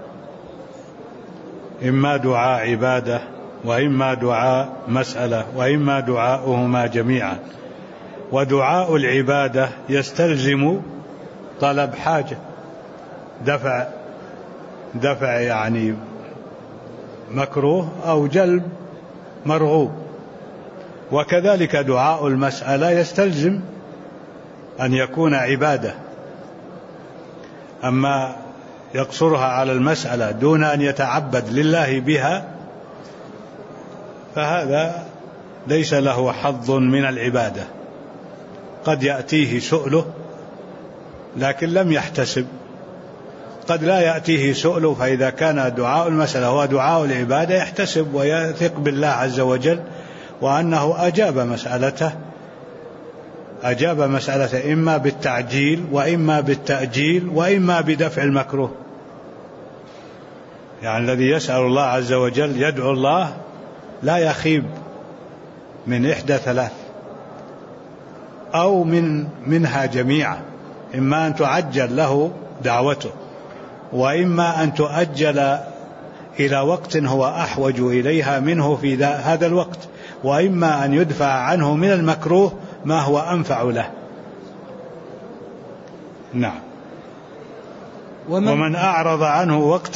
إما دعاء عبادة وإما دعاء مسألة وإما دعاؤهما جميعا. ودعاء العبادة يستلزم طلب حاجة، دفع يعني مكروه أو جلب مرغوب. وكذلك دعاء المسألة يستلزم أن يكون عبادة، أما يقصرها على المسألة دون أن يتعبد لله بها فهذا ليس له حظ من العبادة. قد يأتيه سؤله لكن لم يحتسب، قد لا يأتيه سؤله، فإذا كان دعاء المسألة هو دعاء العبادة يحتسب ويثق بالله عز وجل وأنه أجاب مسألته إما بالتعجيل وإما بالتأجيل وإما بدفع المكروه. يعني الذي يسأل الله عز وجل يدعو الله لا يخيب من إحدى ثلاث أو منها جميعا، إما أن تعجل له دعوته وإما أن تؤجل إلى وقت هو أحوج إليها منه في هذا الوقت، وإما أن يدفع عنه من المكروه ما هو أنفع له. نعم. ومن أعرض عنه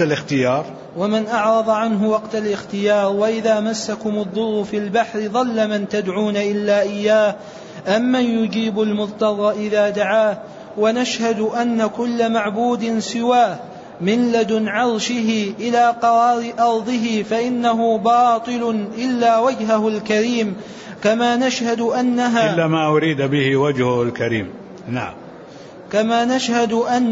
وقت الاختيار وإذا مسكم الضر في البحر ضل من تدعون إلا إياه أمن يجيب المضطر إذا دعاه. ونشهد أن كل معبود سواه من لدن عرشه إلى قرار أرضه فإنه باطل إلا وجهه الكريم، كما نشهد أنها إلا ما أريد به وجهه الكريم. نعم. كما نشهد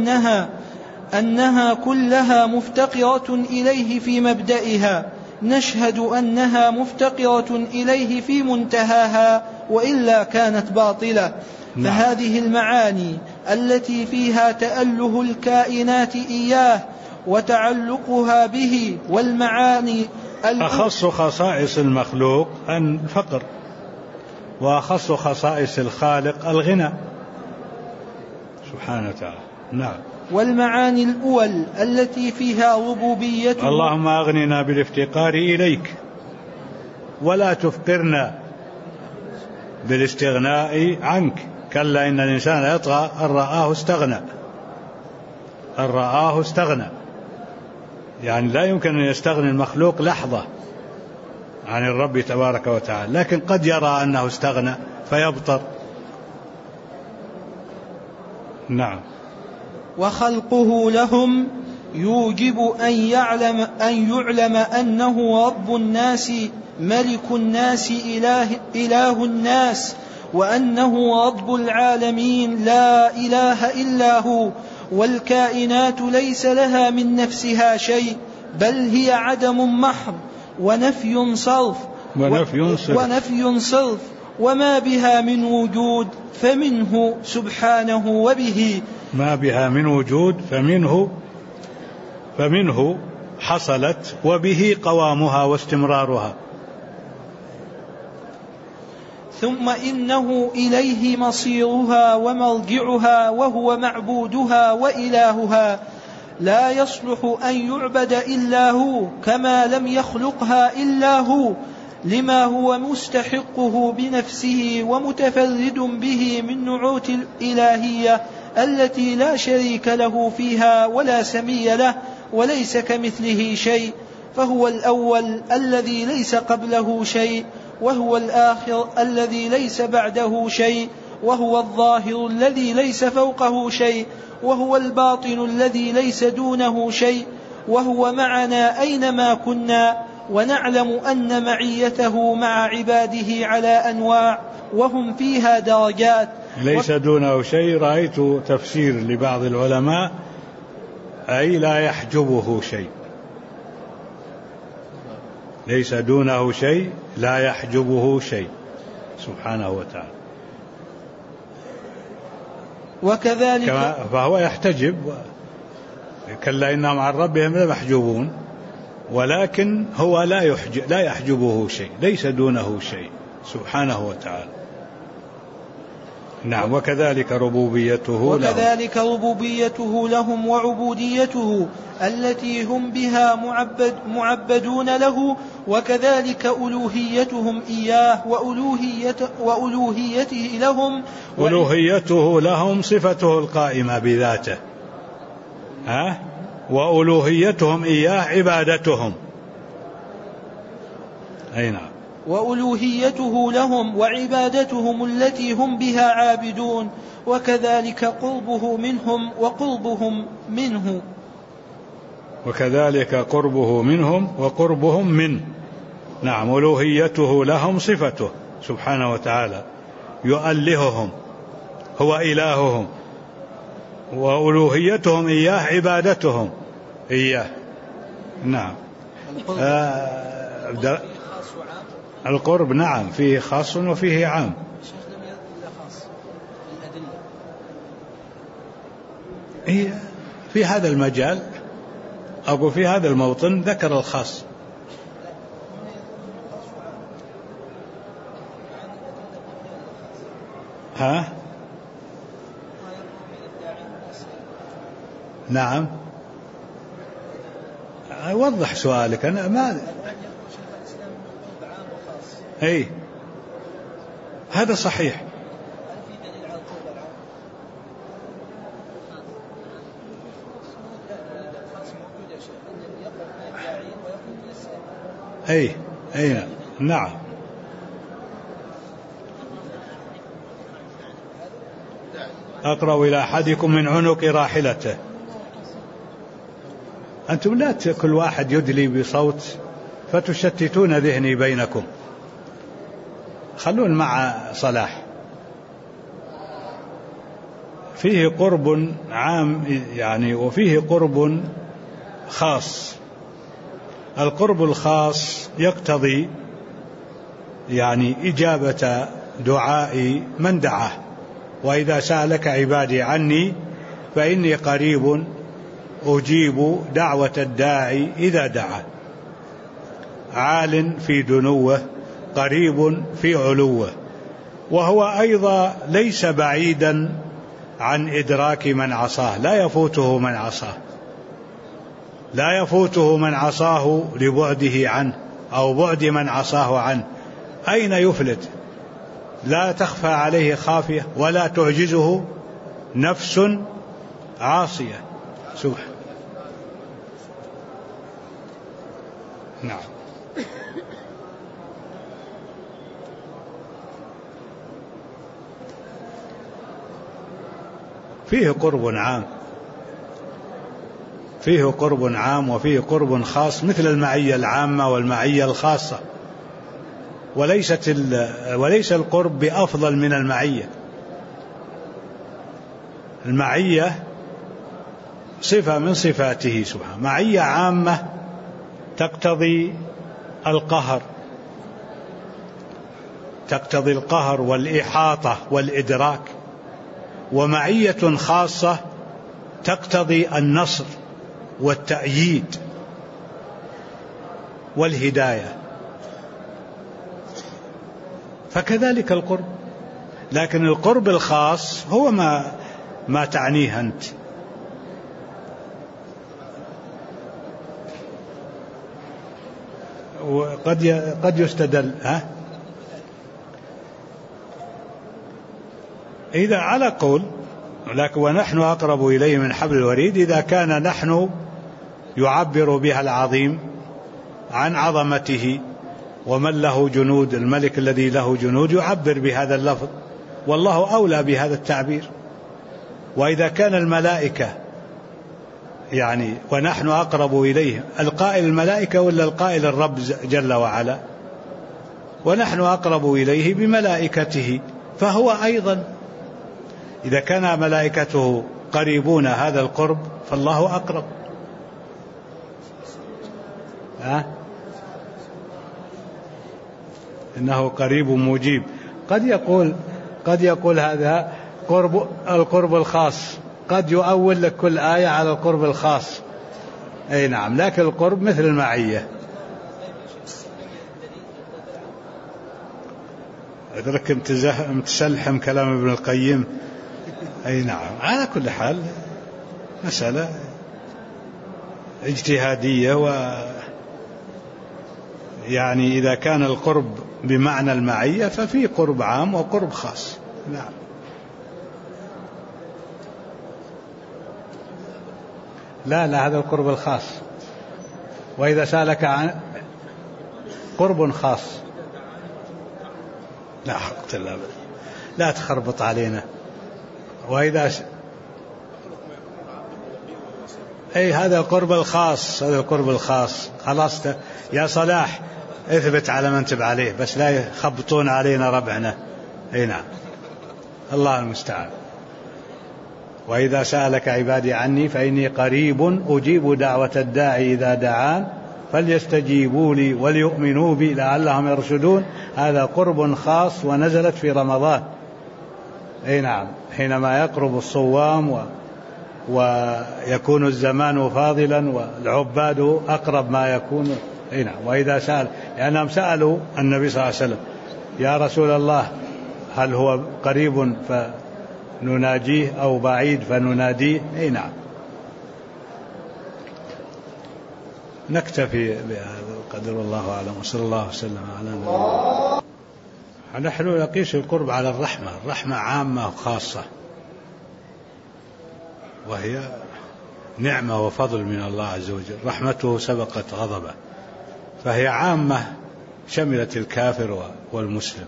أنها كلها مفتقرة إليه في مبدئها، نشهد أنها مفتقرة إليه في منتهاها وإلا كانت باطلة. فهذه المعاني التي فيها تأله الكائنات إياه وتعلقها به، والمعاني أخص خصائص المخلوق الفقر، وأخص خصائص الخالق الغنى سبحانه وتعالى. نعم. والمعاني الأول التي فيها ربوبيته. اللهم أغننا بالافتقار إليك ولا تفقرنا بالاستغناء عنك، كلا إن الإنسان يطغى أن رآه استغنى. يعني لا يمكن أن يستغني المخلوق لحظة عن الرب تبارك وتعالى، لكن قد يرى أنه استغنى فيبطر. نعم. وخلقه لهم يوجب أن يعلم أنه رب الناس ملك الناس إله الناس، وأنه رب العالمين لا إله إلا هو. والكائنات ليس لها من نفسها شيء، بل هي عدم محض ونفي صرف، وما بها من وجود فمنه سبحانه، وبه ما بها من وجود فمنه حصلت، وبه قوامها واستمرارها. ثم إنه إليه مصيرها ومرجعها، وهو معبودها وإلهها، لا يصلح أن يعبد إلا هو، كما لم يخلقها إلا هو، لما هو مستحقه بنفسه ومتفرد به من نعوت الإلهية التي لا شريك له فيها ولا سمي له، وليس كمثله شيء. فهو الأول الذي ليس قبله شيء، وهو الآخر الذي ليس بعده شيء، وهو الظاهر الذي ليس فوقه شيء، وهو الباطن الذي ليس دونه شيء، وهو معنا أينما كنا، ونعلم أن معيته مع عباده على أنواع، وهم فيها درجات. ليس دونه شيء. رأيت تفسير لبعض العلماء أي لا يحجبه شيء، ليس دونه شيء لا يحجبه شيء سبحانه وتعالى. وكذلك فهو يحتجب، كلا إنهم عن ربهم لمحجوبون، ولكن هو لا يحجبه شيء، ليس دونه شيء سبحانه وتعالى. نعم. وكذلك ربوبيته لهم وعبوديته التي هم بها معبدون له، وكذلك ألوهيتهم إياه وألوهيته لهم. ألوهيته لهم صفته القائمة بذاته، وألوهيتهم إياه عبادتهم. أي نعم. وألوهيته لهم وعبادتهم التي هم بها عابدون، وكذلك قربه منهم وقربهم منه. وكذلك قربه منهم وقربهم منه. نعم. ألوهيته لهم صفته سبحانه وتعالى، يؤلههم، هو إلههم، وألوهيتهم إياه عبادتهم إياه. نعم. القرب نعم فيه خاص وفيه عام. في هذا المجال أقول في هذا الموطن ذكر الخاص. نعم. وضح سؤالك. أنا ما هذا صحيح. أي نعم. أقرب إلى أحدكم من عنق راحلته. أنتم لا كل واحد يدلي بصوت فتشتتون ذهني بينكم، خلون مع صلاح. فيه قرب عام يعني وفيه قرب خاص. القرب الخاص يقتضي يعني إجابة دعاء من دعاه، وإذا سألك عبادي عني فإني قريب أجيب دعوة الداعي إذا دعا. عال في دنوه قريب في علوه، وهو أيضا ليس بعيدا عن إدراك من عصاه، لا يفوته من عصاه، لا يفوته من عصاه لبعده عنه أو بعد من عصاه عنه. أين يفلت؟ لا تخفى عليه خافية ولا تعجزه نفس عاصية. سبحان. نعم. فيه قرب عام، فيه قرب عام وفيه قرب خاص، مثل المعية العامة والمعية الخاصة، وليس القرب بأفضل من المعية. المعية صفة من صفاته سبحانه، معية عامة تقتضي القهر، تقتضي القهر والإحاطة والإدراك، ومعية خاصة تقتضي النصر والتأييد والهداية. فكذلك القرب، لكن القرب الخاص هو ما تعنيه أنت. وقد يستدل إذا على قول، لكن ونحن أقرب إليه من حبل الوريد، إذا كان نحن يعبر بها العظيم عن عظمته ومن له جنود، الملك الذي له جنود يعبر بهذا اللفظ، والله أولى بهذا التعبير. وإذا كان الملائكة يعني ونحن أقرب إليه، القائل الملائكة ولا القائل الرب جل وعلا؟ ونحن أقرب إليه بملائكته، فهو أيضا إذا كان ملائكته قريبون هذا القرب فالله أقرب. إنه قريب مجيب. قد يقول هذا القرب الخاص، قد يؤول لك كل آية على القرب الخاص. أي نعم، لكن القرب مثل المعية. أدرك متسلحم كلام ابن القيم. أي نعم، على كل حال مسألة اجتهادية، يعني إذا كان القرب بمعنى المعية ففي قرب عام وقرب خاص. نعم. لا هذا القرب الخاص. وإذا سألك عن قرب خاص، لا حق الله، لا تخربط علينا. وإذا هذا القرب الخاص، هذا القرب الخاص. خلاص يا صلاح اثبت على ما انتب عليه، بس لا يخبطون علينا ربعنا. اي نعم، الله المستعان. وإذا سألك عبادي عني فإني قريب أجيب دعوة الداعي إذا دعان فليستجيبوا لي وليؤمنوا بي لعلهم يرشدون. هذا قرب خاص ونزلت في رمضان. اي نعم، حينما يقرب الصوام ويكون الزمان فاضلا والعباد أقرب ما يكون. اي نعم. وإذا سأل، لأنهم سألوا النبي صلى الله عليه وسلم يا رسول الله هل هو قريب فنناجيه أو بعيد فنناديه؟ اي نعم. نكتفي بهذا قدر الله أعلم، وصلى الله وسلم على نبينا. نحن نقيس القرب على الرحمة عامة وخاصة، وهي نعمة وفضل من الله عز وجل. رحمته سبقت غضبه، فهي عامة شملت الكافر والمسلم.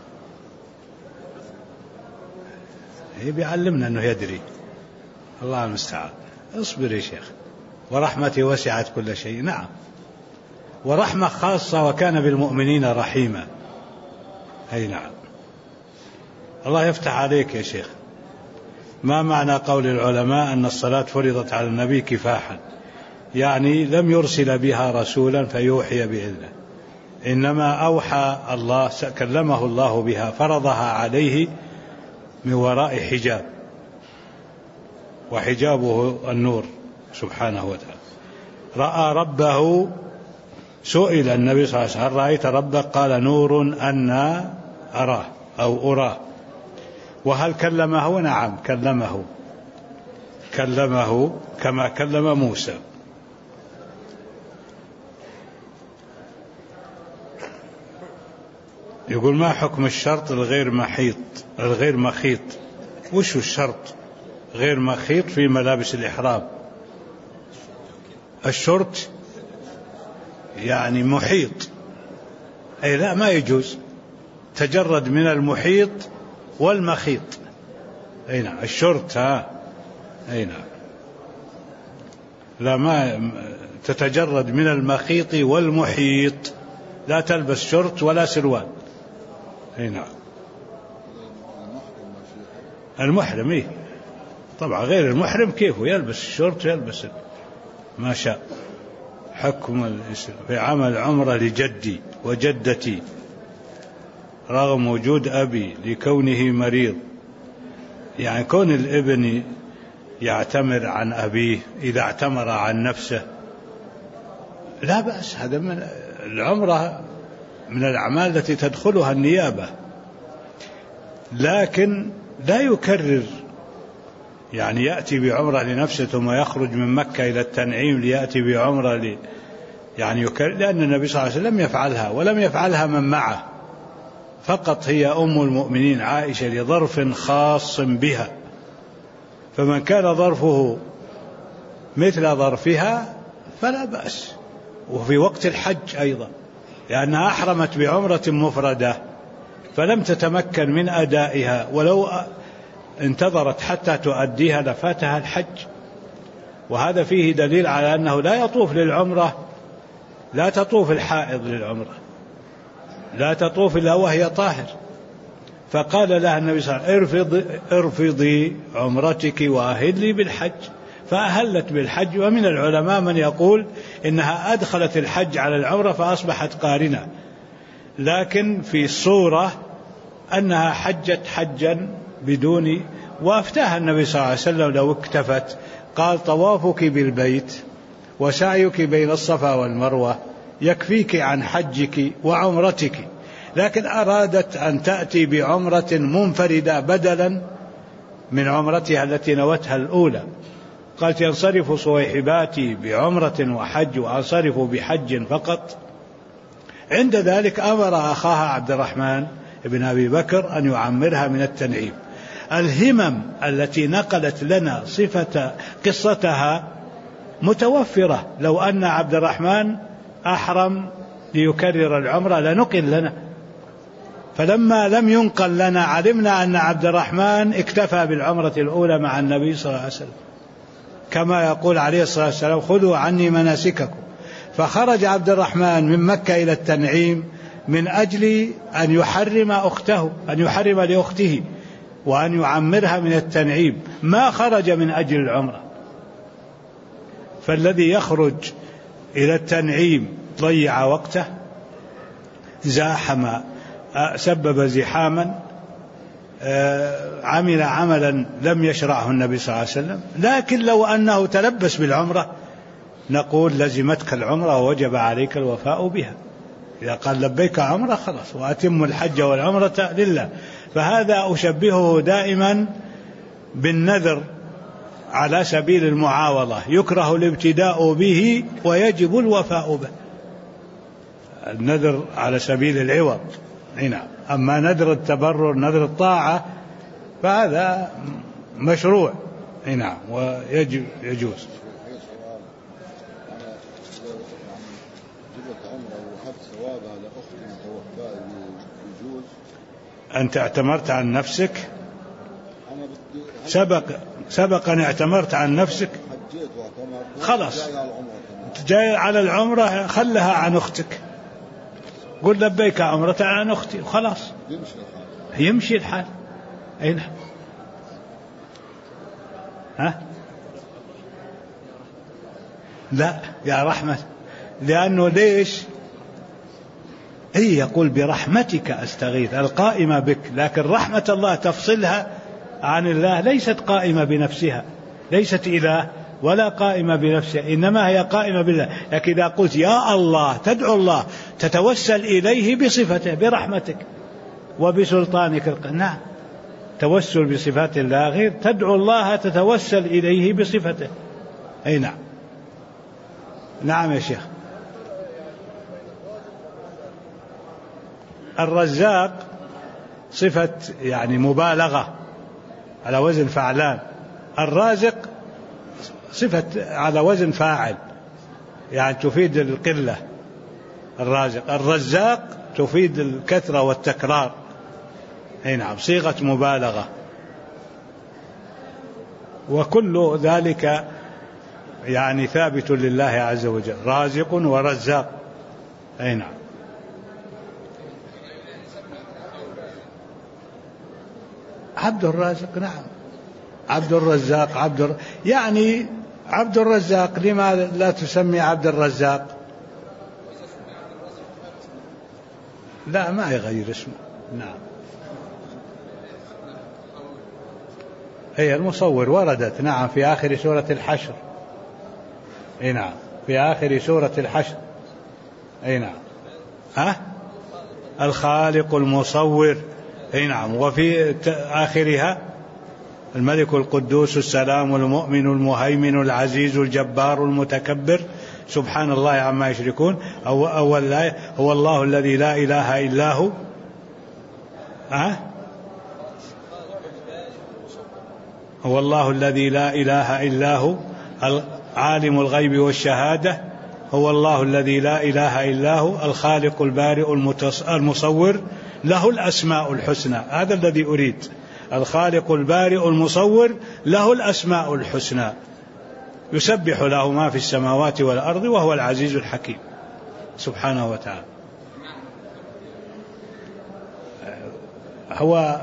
هي بيعلمنا أنه يدري. الله المستعان. اصبر يا شيخ. ورحمتي وسعت كل شيء. نعم، ورحمة خاصة، وكان بالمؤمنين رحيما. أي نعم. الله يفتح عليك يا شيخ. ما معنى قول العلماء أن الصلاة فرضت على النبي كفاحا؟ يعني لم يرسل بها رسولا فيوحي بإذنه، إنما أوحى الله، كلمه الله بها، فرضها عليه من وراء حجاب، وحجابه النور سبحانه وتعالى. رأى ربه. سئل النبي صلى الله عليه وسلم: هل رأيت ربك؟ قال: نور أنا أراه أو أراه. وهل كلمه؟ نعم، كلمه كما كلم موسى. يقول: ما حكم الشرط الغير مخيط؟ وش الشرط غير مخيط في ملابس الإحرام؟ الشرط يعني محيط. أي لا، ما يجوز. تجرد من المحيط والمخيط. أي نعم، الشرط. أي نعم، لا، ما تتجرد من المخيط والمحيط. لا تلبس شرط ولا سروال. أي نعم. المحرم إيه طبعا، غير المحرم كيفه يلبس الشرط يلبس ما شاء. حكم الإسلام في عمل عمرة لجدي وجدتي رغم وجود أبي لكونه مريض. يعني كون الابن يعتمر عن أبيه إذا اعتمر عن نفسه لا بأس. هذا من العمرة، من الأعمال التي تدخلها النيابة، لكن لا يكرر. يعني يأتي بعمرة لنفسه ثم يخرج من مكة إلى التنعيم ليأتي بعمرة يعني يكرر، لأن النبي صلى الله عليه وسلم يفعلها، ولم يفعلها من معه، فقط هي أم المؤمنين عائشة لظرف خاص بها. فمن كان ظرفه مثل ظرفها فلا بأس. وفي وقت الحج أيضا، لأنها أحرمت بعمرة مفردة فلم تتمكن من أدائها، ولو انتظرت حتى تؤديها لفاتها الحج. وهذا فيه دليل على أنه لا يطوف للعمرة، لا تطوف الحائض للعمرة، لا تطوف إلا وهي طاهر. فقال لها النبي صلى الله عليه وسلم: ارفضي عمرتك وأهلي بالحج. فأهلت بالحج. ومن العلماء من يقول إنها أدخلت الحج على العمرة فأصبحت قارنة، لكن في الصورة أنها حجت حجا بدون. وأفتاها النبي صلى الله عليه وسلم لو اكتفت، قال: طوافك بالبيت وسعيك بين الصفا والمروة يكفيك عن حجك وعمرتك. لكن أرادت أن تأتي بعمرة منفردة بدلا من عمرتها التي نوتها الأولى. قالت: ينصرف صويحباتي بعمرة وحج وأنصرف بحج فقط. عند ذلك أمر أخاها عبد الرحمن بن أبي بكر أن يعمرها من التنعيم. الهمم التي نقلت لنا قصتها متوفرة. لو أن عبد الرحمن أحرم ليكرر العمرة لنقل لنا، فلما لم ينقل لنا علمنا أن عبد الرحمن اكتفى بالعمرة الأولى مع النبي صلى الله عليه وسلم، كما يقول عليه الصلاة والسلام: خذوا عني مناسككم. فخرج عبد الرحمن من مكة إلى التنعيم من أجل أن يحرم أخته، أن يحرم لأخته وأن يعمرها من التنعيم، ما خرج من أجل العمرة. فالذي يخرج إلى التنعيم ضيع وقته، زاحم، سبب زحاما، عمل عملا لم يشرعه النبي صلى الله عليه وسلم. لكن لو أنه تلبس بالعمرة نقول: لزمتك العمرة ووجب عليك الوفاء بها. إذا قال لبيك عمرة خلاص، وأتم الحج والعمرة لله. فهذا أشبهه دائما بالنذر على سبيل المعاوضة، يكره الابتداء به ويجب الوفاء به. النذر على سبيل العوض. هنا أما نذر التبرر، نذر الطاعة، فهذا مشروع هنا ويجوز. حجبت عمره وأخذت ثوابها لأخت متوفاة يجوز؟ أنت اعتمرت عن نفسك؟ أنا سبق أن اعتمرت عن نفسك؟ حجيت واعتمرت خلاص جاي على العمرة، خلها عن أختك، قل لبيك عمرة عن أختي وخلاص يمشي الحال. أي نعم. ها؟ لا يا رحمة، لأنه ليش هي يقول برحمتك أستغيث القائمة بك، لكن رحمة الله تفصلها عن الله، ليست قائمة بنفسها، ليست إله ولا قائمة بنفسها، إنما هي قائمة بالله. لكن إذا قلت يا الله تدعو الله تتوسل إليه بصفته برحمتك وبسلطانك، نعم توسل بصفات الله غير تدعو الله تتوسل إليه بصفته. أي نعم. نعم يا شيخ. الرزاق صفة يعني مبالغة على وزن فعلان، الرازق صفة على وزن فاعل يعني تفيد القلة. الرازق، الرزاق تفيد الكثرة والتكرار. أي نعم، صيغة مبالغة. وكل ذلك يعني ثابت لله عز وجل، رازق ورزاق. أي نعم. عبد الرازق، نعم عبد الرزاق، يعني عبد الرزاق، لماذا لا تسمي عبد الرزاق؟ لا ما يغير اسمه. نعم. هي المصور وردت نعم في آخر سورة الحشر. أي نعم في آخر سورة الحشر. أي نعم. الخالق المصور. أي نعم. وفي آخرها الملك القدوس السلام المؤمن المهيمن العزيز الجبار المتكبر سبحان الله عما يشركون. أول آية هو الله الذي لا إله إلا هو. هو الله الذي لا إله إلا هو عالم الغيب والشهادة. هو الله الذي لا إله إلا هو الخالق البارئ المصور له الأسماء الحسنى. هذا الذي أريد، الخالق البارئ المصور له الأسماء الحسنى، يسبح له ما في السماوات والأرض وهو العزيز الحكيم سبحانه وتعالى. هو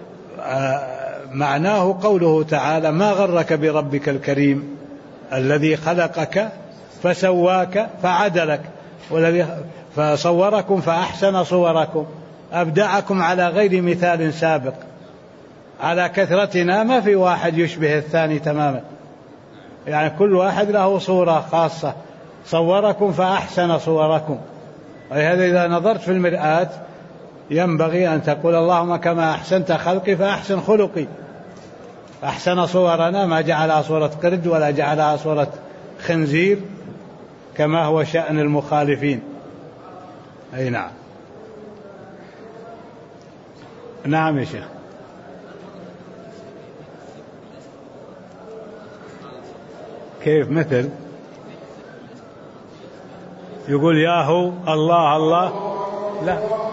معناه قوله تعالى ما غرك بربك الكريم الذي خلقك فسواك فعدلك والذي فصوركم فأحسن صوركم أبدعكم على غير مثال سابق. على كثرتنا ما في واحد يشبه الثاني تماما، يعني كل واحد له صورة خاصة. صوركم فأحسن صوركم، ولهذا إذا نظرت في المرآة ينبغي أن تقول اللهم كما أحسنت خلقي فأحسن خلقي. أحسن صورنا، ما جعلها صورة قرد ولا جعلها صورة خنزير كما هو شأن المخالفين. أي نعم. نعم يا شيخ. كيف مثل يقول ياهو الله الله؟ لا